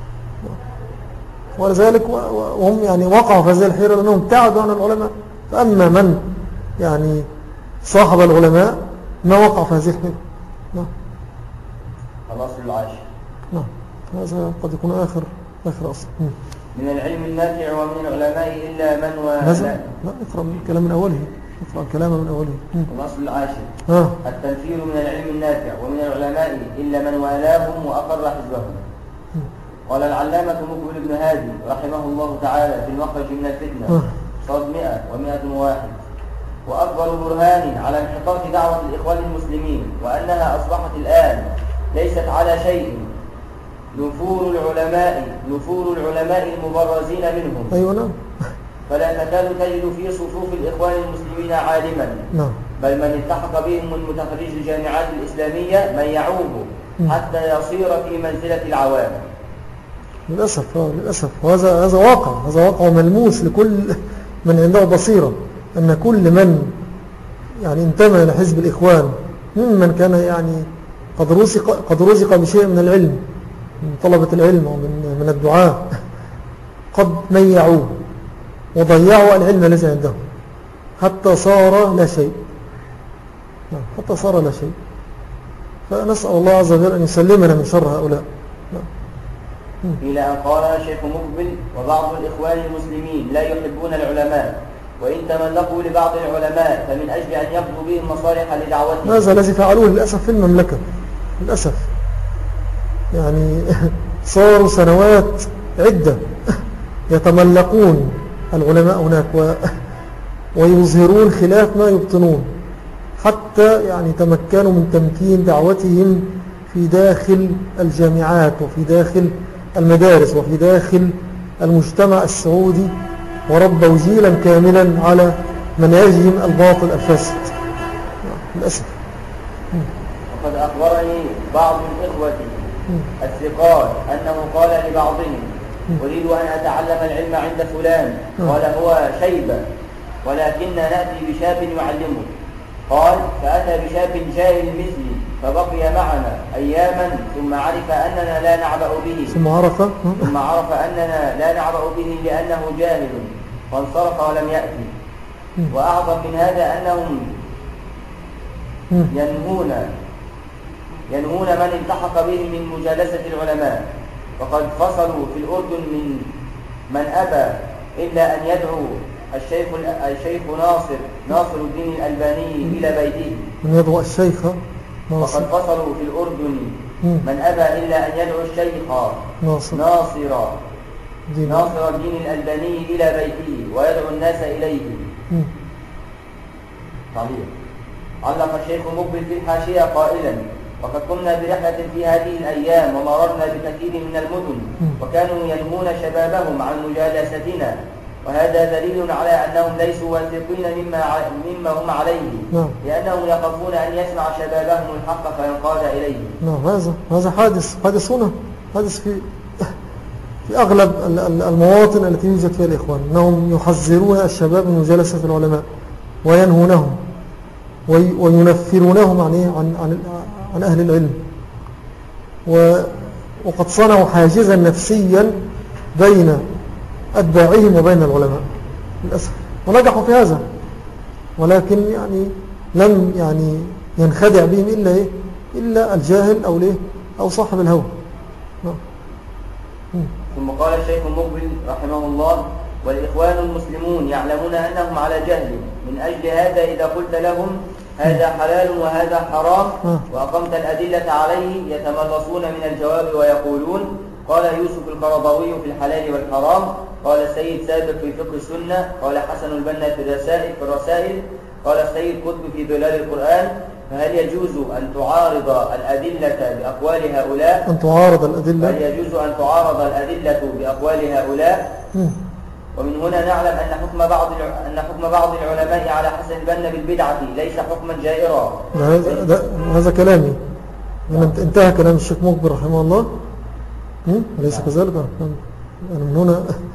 ولذلك وهم يعني وقعوا في هذه الحيرة لأنهم ابتعدوا عن العلماء. فأما من يعني صاحب العلماء ما وقع في هذه الحيرة. نعم. الأصل العاشر. نعم، هذا قد يكون آخر آخر أصل. من العلم النافع ومن العلماء إلا من و... لا اقرأ من الكلام من أوله، اقرأ الكلام من أوله. الأصل العاشر. آه. التنفير من العلم النافع ومن العلماء إلا من والاهم وأقر حزبهم. قال العلامة مقبل بن هادي رحمه الله تعالى في المخرج من الفتنة آه. صد مئة ومئة وواحد: وأكبر برهان على انحطاط دعوة الإخوان المسلمين وأنها أصبحت الآن ليست على شيء نفور العلماء نفور العلماء المبرزين منهم. أيوة نعم. فلا تكاد تجد في صفوف الإخوان المسلمين عالما، نعم، بل من التحق بهم من متخرج الجامعات الإسلامية من يعوه حتى يصير في منزلة العوام. للأسف للأسف وهذا هذا واقع هذا واقع ملموس لكل من عنده بصيرة، أن كل من يعني انتمى إلى حزب الإخوان ممن كان يعني قد رزق قد رزق بشيء من العلم، من طلبة العلم ومن من الدعاء، قد ميعوه وضيعوا العلم الذي عندهم حتى صار لا شيء، حتى صار لا شيء. فنسأل الله عز وجل أن يسلمنا من شر هؤلاء. إلى أن قال شيخ مقبل: وبعض الإخوان المسلمين لا يحبون العلماء، وإن تملقوا لبعض العلماء فمن أجل أن يقضوا بهم مصالح لدعوتهم. هذا الذي فعلوه للأسف في المملكة، للأسف يعني صاروا سنوات عدة يتملقون العلماء هناك و... ويظهرون خلاف ما يبطنون، حتى يعني تمكنوا من تمكين دعوتهم في داخل الجامعات وفي داخل المدارس وفي داخل المجتمع السعودي، وربوا جيلا كاملا على منهجهم الباطل الفاسد للأسف. وقد أخبرني بعض الإخوة الثقات أنه قال لبعضهم: أريد أن أتعلم العلم عند فلان، قال: هو شيبة ولكننا نأتي بشاب يعلمه. قال: فأتى بشاب جاهل مثلي فبقي معنا أياما ثم عرف أننا لا نعبأ به ثم عرف ثم عرف أننا لا نعبأ به لأنه جاهل فانصرف ولم يأتي. وأعظم من هذا أنهم ينهون ينهون من التحق بهم من مجالسة العلماء، وقد فصلوا في الأردن من من أبى إلا أن يدعو الشيخ الشيخ ناصر ناصر الدين الألباني إلى بيته. من يدعو الشيخ ناصر. وقد فصلوا في الأردن من أبى إلا أن يدعو الشيخ ناصر ناصر دين. ناصر الدين الألباني إلى بيته ويدعو الناس إليه. تعليق: علق الشيخ مقبل في الحاشية قائلا: وقد قمنا برحلة في هذه الأيام ومررنا بكثير من المدن وكانوا ينهون شبابهم عن مجالستنا، وهذا دليل على أنهم ليسوا واثقين مما مما هم عليه، لأنهم يخافون أن يسمع شبابهم الحق فينقاد إليه. نعم، هذا هذا حادث حادث هنا حادث في في أغلب المواطن التي يوجد فيها الإخوان، أنهم يحذرون الشباب من مجالسة العلماء وينهونهم وينفرونهم عن عن عن, عن أهل العلم، وقد صنعوا حاجزا نفسيا بين أتباعهم وبين العلماء للأسف، ونجحوا في هذا، ولكن يعني لم يعني ينخدع بهم إلا إيه؟ إلا الجاهل أو ليه أو صاحب الهوى. ثم قال الشيخ مقبل رحمه الله: والإخوان المسلمون يعلمون أنهم على جهل، من أجل هذا إذا قلت لهم هذا حلال وهذا حرام وأقمت الأدلة عليه يتملصون من الجواب ويقولون: قال يوسف القرضاوي في الحلال والحرام، قال السيد سابق في فقه السنة، قال حسن البنا في الرسائل في الرسائل قال السيد قطب في ظلال القرآن. فهل يجوز أن تعارض الأدلة بأقوال هؤلاء؟ أن تعارض الأدلة هل يجوز أن تعارض الأدلة بأقوال هؤلاء؟ م. ومن هنا نعلم أن حكم بعض أن حكم بعض العلماء على حسن البنا بالبدعة ليس حكما جائرا. هذا هذا كلامي، انتهى كلام الشيخ مقبل رحمه الله، أليس كذلك؟ أنا من هنا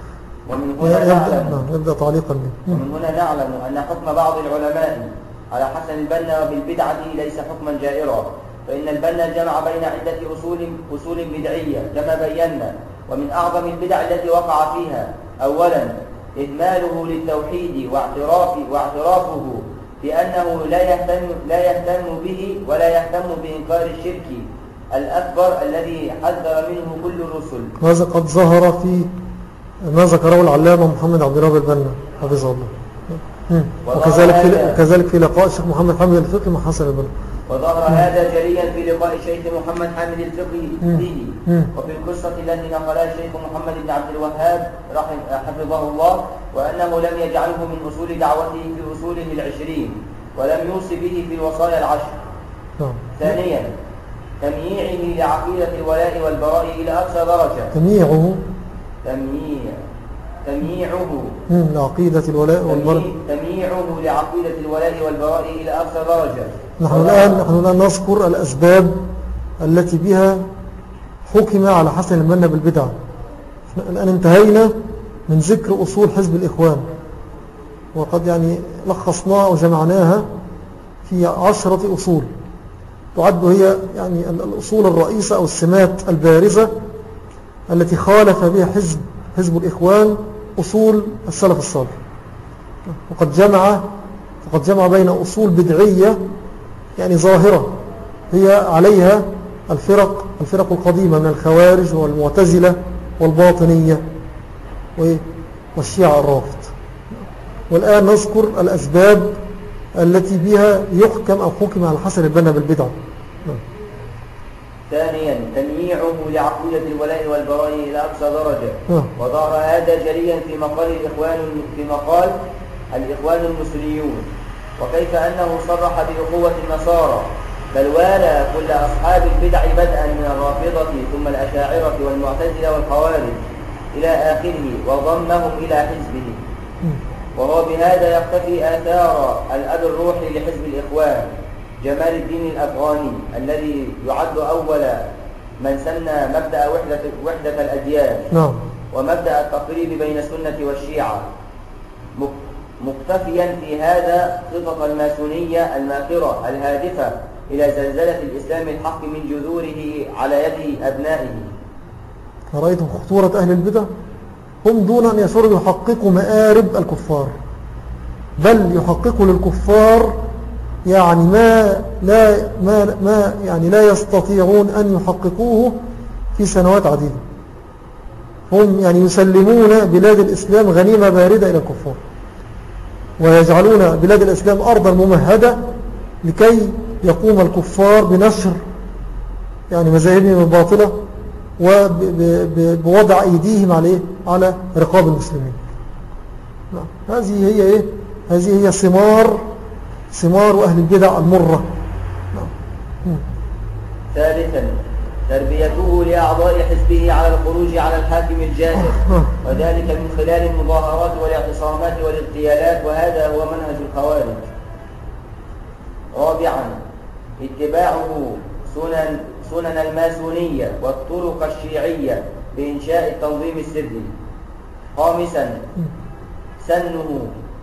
ومن هنا نعلم نعم يبدأ تعليقا به. ومن هنا نعلم أن حكم بعض العلماء على حسن البنا بالبدعة ليس حكما جائرا، فإن البنا جمع بين عدة أصول أصول بدعية كما بينا. ومن أعظم البدع التي وقع فيها أولا إهماله للتوحيد واعتراف واعترافه بأنه لا يهتم لا يهتم به ولا يهتم بإنكار الشرك الأكبر الذي حذر منه كل الرسل. هذا قد ظهر في ما ذكره العلامة محمد عبد الوهاب البنا حفظه الله. وكذلك في كذلك في لقاء الشيخ محمد حامد الفقي مع حسن البنا. وظهر هذا جليا في لقاء الشيخ محمد حامد الفقي به، وفي القصة التي نقلها الشيخ محمد بن عبد الوهاب حفظه الله، وأنه لم يجعله من أصول دعوته في أصوله العشرين، ولم يوصي به في الوصايا العشر. ثانيا تمييعه لعقيدة الولاء والبراء إلى أقصى درجة. تمييعه تمييع تمييعه لعقيدة الولاء والبراء تمييعه لعقيدة الولاء والبراء إلى أقصى درجة. نحن الآن نحن الآن نذكر الأسباب التي بها حكم على حسن البنا بالبدعة. الآن انتهينا من ذكر أصول حزب الإخوان، وقد يعني لخصناها وجمعناها في عشرة أصول تعد هي يعني الأصول الرئيسة أو السمات البارزة التي خالف بها حزب حزب الإخوان أصول السلف الصالح. وقد جمع وقد جمع بين أصول بدعية يعني ظاهرة هي عليها الفرق الفرق القديمة من الخوارج والمعتزلة والباطنية والشيعة الرافض. والآن نذكر الأسباب التي بها يحكم أو حكم على حسن البنا بالبدعة. ثانيا تمييعه لعقيدة الولاء والبراء إلى أقصى درجة، وظهر هذا جليا في مقال الإخوان في مقال الإخوان المسلمون، وكيف أنه صرح بأخوة النصارى، بل والى كل أصحاب البدع بدءا من الرافضة ثم الأشاعرة والمعتزلة والخوارج إلى آخره، وضمهم إلى حزبه. وهو بهذا يقتفي آثار الأب الروحي لحزب الإخوان جمال الدين الأفغاني الذي يعد أول من سن مبدأ وحدة, وحدة الأديان ومبدأ التقريب بين السنة والشيعة، مقتفيا في هذا خطط الماسونية الماكرة الهادفة إلى زلزلة الإسلام الحق من جذوره على يد أبنائه. رأيتم خطورة أهل البدع؟ هم دون أن يصروا يحققوا مآرب الكفار، بل يحققوا للكفار يعني ما لا ما ما يعني لا يستطيعون أن يحققوه في سنوات عديدة. هم يعني يسلمون بلاد الإسلام غنيمة باردة إلى الكفار، ويجعلون بلاد الإسلام أرضا ممهدة لكي يقوم الكفار بنشر يعني مذاهبهم الباطلة وبوضع أيديهم على على رقاب المسلمين. هذه هي إيه؟ هذه هي ثمار ثمار أهل البدع المرة. ثالثا تربيته لأعضاء حزبه على الخروج على الحاكم الجائر، وذلك من خلال المظاهرات والاعتصامات والاغتيالات، وهذا هو منهج الخوارج. رابعا اتباعه سنن سنن الماسونية والطرق الشيعية بإنشاء التنظيم السري. خامسا سنه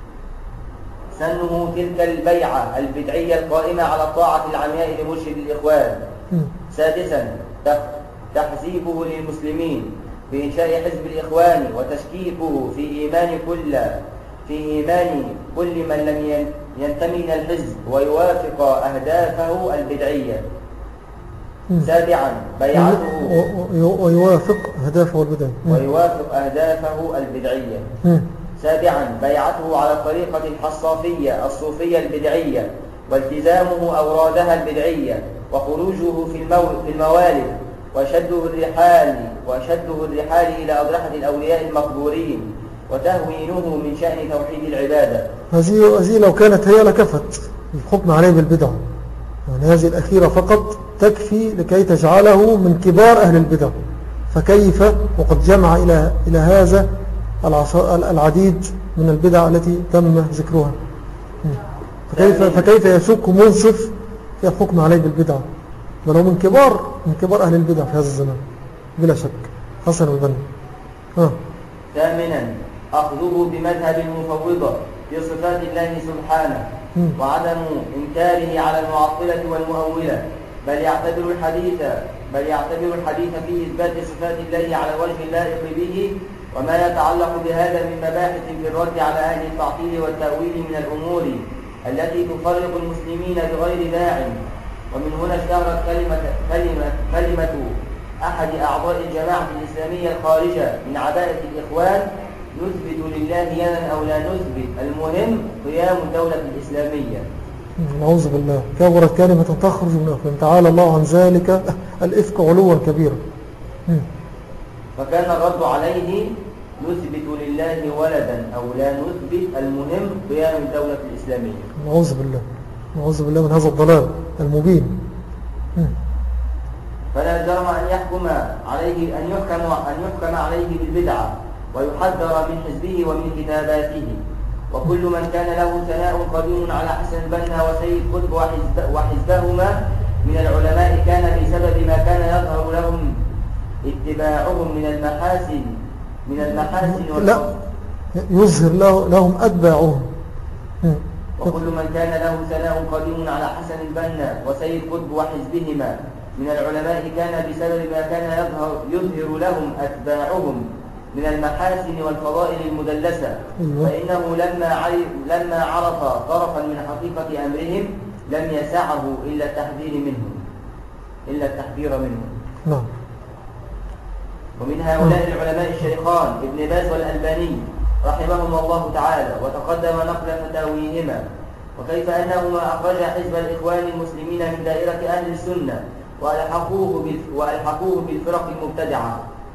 سنه تلك البيعة البدعية القائمة على الطاعة العمياء لمرشد الإخوان. سادسا تحزيبه للمسلمين بإنشاء حزب الإخوان وتشكيكه في إيمان كل في إيمان كل من لم ينتمي إلى الحزب ويوافق أهدافه البدعية. سابعا بيعته ويوافق أهدافه البدعية ويوافق أهدافه البدعية. سابعا بيعته على الطريقة الحصافية الصوفية البدعية، والتزامه أورادها البدعية، وخروجه في, المو... في الموالد، وشده الرحال وشده الرحال إلى أضرحة الأولياء المقبورين، وتهوينه من شأن توحيد العبادة. هذه هذه لو كانت هي لكفت الحكم عليه بالبدع، يعني هذه الأخيرة فقط تكفي لكي تجعله من كبار أهل البدع. فكيف وقد جمع إلى إلى هذا العديد من البدع التي تم ذكرها، فكيف, فكيف يشك منصف في الحكم عليه بالبدع، بل هو من كبار من كبار أهل البدع في هذا الزمان بلا شك حسن البنا. ثامنا أخذه بمذهب المفوضة في صفات الله سبحانه وعدم إنكاره على المعطلة والمؤولة، بل يعتبر الحديث بل يعتبر الحديث في إثبات صفات الله على الوجه اللائق به وما يتعلق بهذا من مباحث في الرد على أهل التعطيل والتأويل من الأمور التي تفرق المسلمين بغير داع. ومن هنا اشتهرت كلمة, كلمة, كلمة أحد أعضاء الجماعة الإسلامية الخارجة من عباءة الإخوان: نثبت لله يدا أو لا نثبت، المهم قيام الدولة الإسلامية. نعوذ بالله، كبرت كلمة تخرج من أفواه، تعالى الله عن ذلك الإفك علوا كبيرا. فكان الرد عليه: نثبت لله ولدا أو لا نثبت، المهم قيام الدولة الإسلامية. نعوذ بالله، نعوذ بالله من هذا الضلال المبين. فلا جرم أن يحكم عليه أن يحكم أن يحكم عليه بالبدعة ويحذر من حزبه ومن كتاباته. وكل من كان له ثناء قديم على حسن البنا وسيد قطب وحزب وحزبهما من العلماء كان بسبب ما كان يظهر لهم اتباعهم من المحاسن من المحاسن لا يظهر له لهم أتباعهم. وكل من كان له ثناء قديم على حسن البنا وسيد قطب وحزبهما من العلماء كان بسبب ما كان يظهر يظهر لهم أتباعهم من المحاسن والفضائل المدلسة، فإنه لما لما عرف طرفا من حقيقة أمرهم لم يسعه إلا التحذير منهم إلا التحذير منهم. نعم. ومن هؤلاء العلماء الشيخان ابن باز والألباني رحمهما الله تعالى، وتقدم نقل فتاويهما، وكيف أنهما أخرجا حزب الإخوان المسلمين من دائرة أهل السنة وألحقوه وألحقوه بالفرق المبتدعة.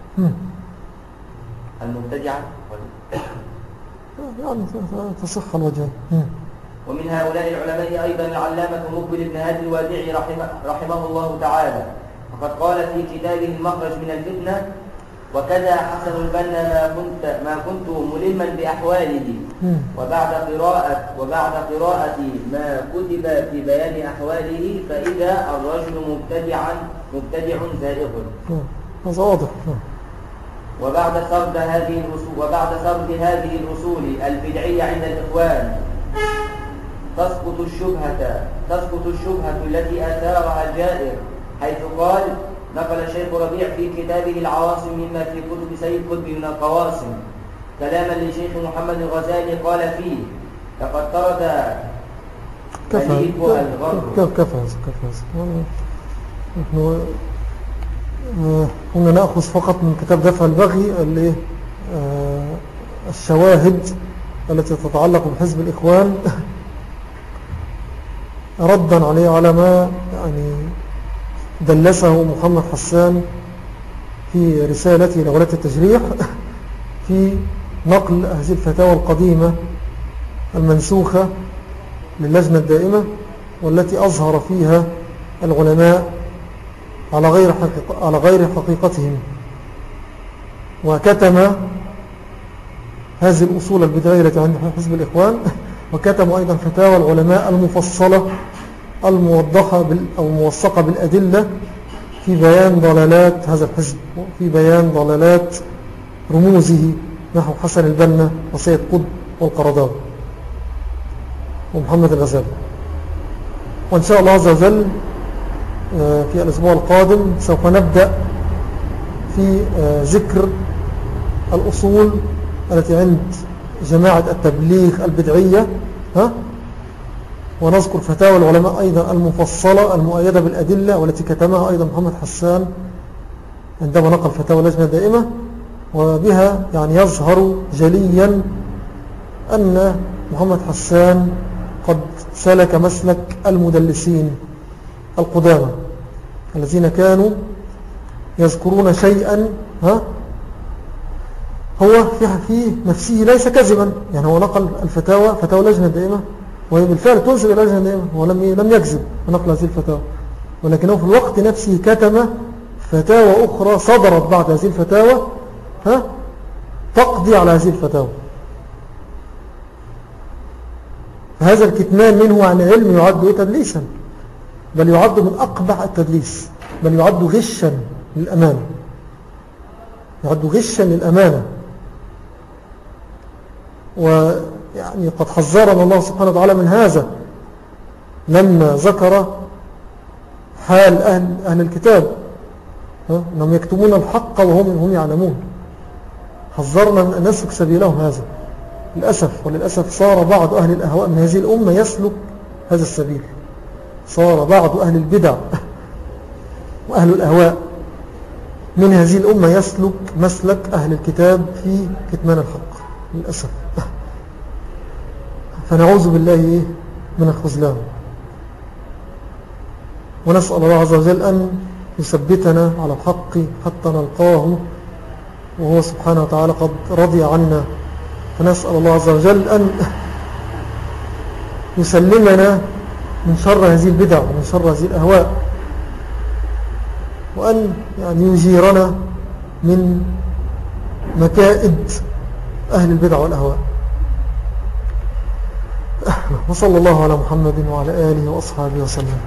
المبتدعة يعني تصح الوجه. ومن هؤلاء العلماء أيضا العلامة مقبل بن هادي الوادعي رحمه, رحمه الله تعالى، وقد قال في كتابه المخرج من الفتنة: وكذا حسن البنا ما كنت ما كنت ملما بأحواله، وبعد قراءة وبعد قراءة ما كتب في بيان أحواله فإذا الرجل مبتدعا مبتدع زائغ. هذا واضح. وبعد سرد هذه الأصول وبعد سرد هذه الأصول البدعية عند الإخوان تسقط الشبهة تسقط الشبهة التي أثارها الجائر، حيث قال: نقل الشيخ ربيع في كتابه العواصم مما في كتب سيد قطب من القواسم كلاما لشيخ محمد الغزالي قال فيه: لقد طرد كفى كفى كفى نحن كنا نأخذ فقط من كتاب دفع البغي اللي الشواهد التي تتعلق بحزب الإخوان ردا عليه على ما يعني دلسه محمد حسان في رسالته لولاة التجريح في نقل هذه الفتاوى القديمة المنسوخة للجنة الدائمة، والتي أظهر فيها العلماء على غير حقيقة على غير حقيقتهم، وكتم هذه الأصول البدعية التي عند حزب الإخوان، وكتم أيضا فتاوى العلماء المفصلة الموضحة أو موثقة بالأدلة في بيان ضلالات هذا الحزب وفي بيان ضلالات رموزه نحو حسن البنا وسيد قطب والقرضاوي ومحمد الغزالي. وإن شاء الله عز وجل في الأسبوع القادم سوف نبدأ في ذكر الأصول التي عند جماعة التبليغ البدعية، ها؟ ونذكر فتاوى العلماء أيضا المفصلة المؤيدة بالأدلة والتي كتمها أيضا محمد حسان عندما نقل فتاوى اللجنة الدائمة، وبها يعني يظهر جليا أن محمد حسان قد سلك مسلك المدلسين القدامى الذين كانوا يذكرون شيئا ها هو في نفسه ليس كذبا، يعني هو نقل الفتاوى فتاوى لجنة دائمة وهي بالفعل تنسب إلى لجنة دائمة، هو لم لم يكذب ونقل هذه الفتاوى، ولكنه في الوقت نفسه كتم فتاوى أخرى صدرت بعد هذه الفتاوى ها تقضي على هذه الفتاوى. فهذا الكتمان منه عن علم يعد تدليسا، بل يعد من أقبح التدليس، بل يعد غشا للأمانة، يعد غشا للأمانة. ويعني قد حذرنا الله سبحانه وتعالى من هذا لما ذكر حال أهل, أهل الكتاب أنهم يكتمون الحق وهم هم يعلمون. حذرنا أن نسلك سبيلهم هذا. للأسف وللأسف صار بعض أهل الأهواء من هذه الأمة يسلك هذا السبيل. صار بعض أهل البدع وأهل الأهواء من هذه الأمة يسلك مسلك أهل الكتاب في كتمان الحق للأسف. فنعوذ بالله من الخذلان، ونسأل الله عز وجل أن يثبتنا على الحق حتى نلقاه وهو سبحانه وتعالى قد رضي عنا. فنسأل الله عز وجل أن يسلمنا من شر هذه البدع ومن شر هذه الأهواء، وأن يعني يجيرنا من مكائد أهل البدع والأهواء. وصلى الله على محمد وعلى آله وأصحابه وسلم.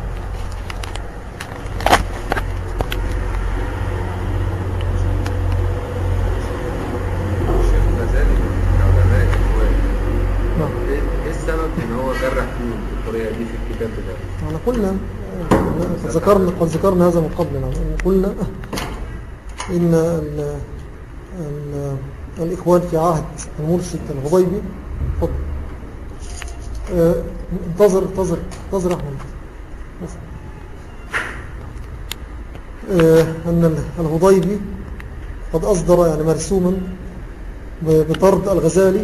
يعني قلنا قد ذكرنا قد ذكرنا هذا من قبل. قلنا إن ال ال الإخوان في عهد المرشد الغضيبي. انتظر انتظر انتظر أحمد. أن الغضيبي قد أصدر يعني مرسوما بطرد الغزالي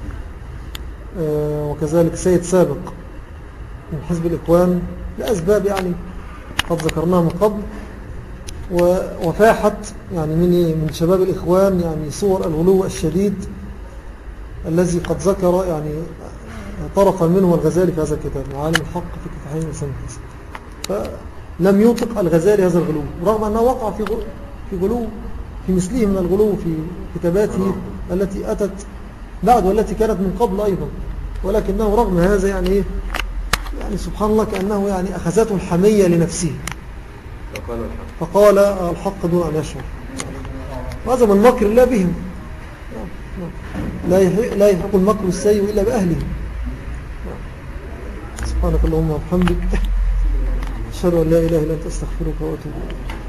وكذلك سيد سابق من حزب الإخوان لأسباب يعني قد ذكرناها من قبل. وفاحت يعني من من شباب الإخوان يعني صور الغلو الشديد الذي قد ذكر يعني طرفا منه الغزالي في هذا الكتاب عالم الحق في كفاحين وسنة. فلم يطلق الغزالي هذا الغلو رغم أنه وقع في في غلو في مثله من الغلو في كتاباته التي أتت بعد والتي كانت من قبل أيضا، ولكنه رغم هذا يعني إيه يعني سبحان الله كأنه يعني أخذته الحمية لنفسه فقال الحق دون أن يشعر. وهذا من مكر الله بهم. لا يحق المكر السيء إلا بأهله. سبحانك اللهم وبحمدك أشهد أن لا إله إلا أنت أستغفرك وأتوب إليك.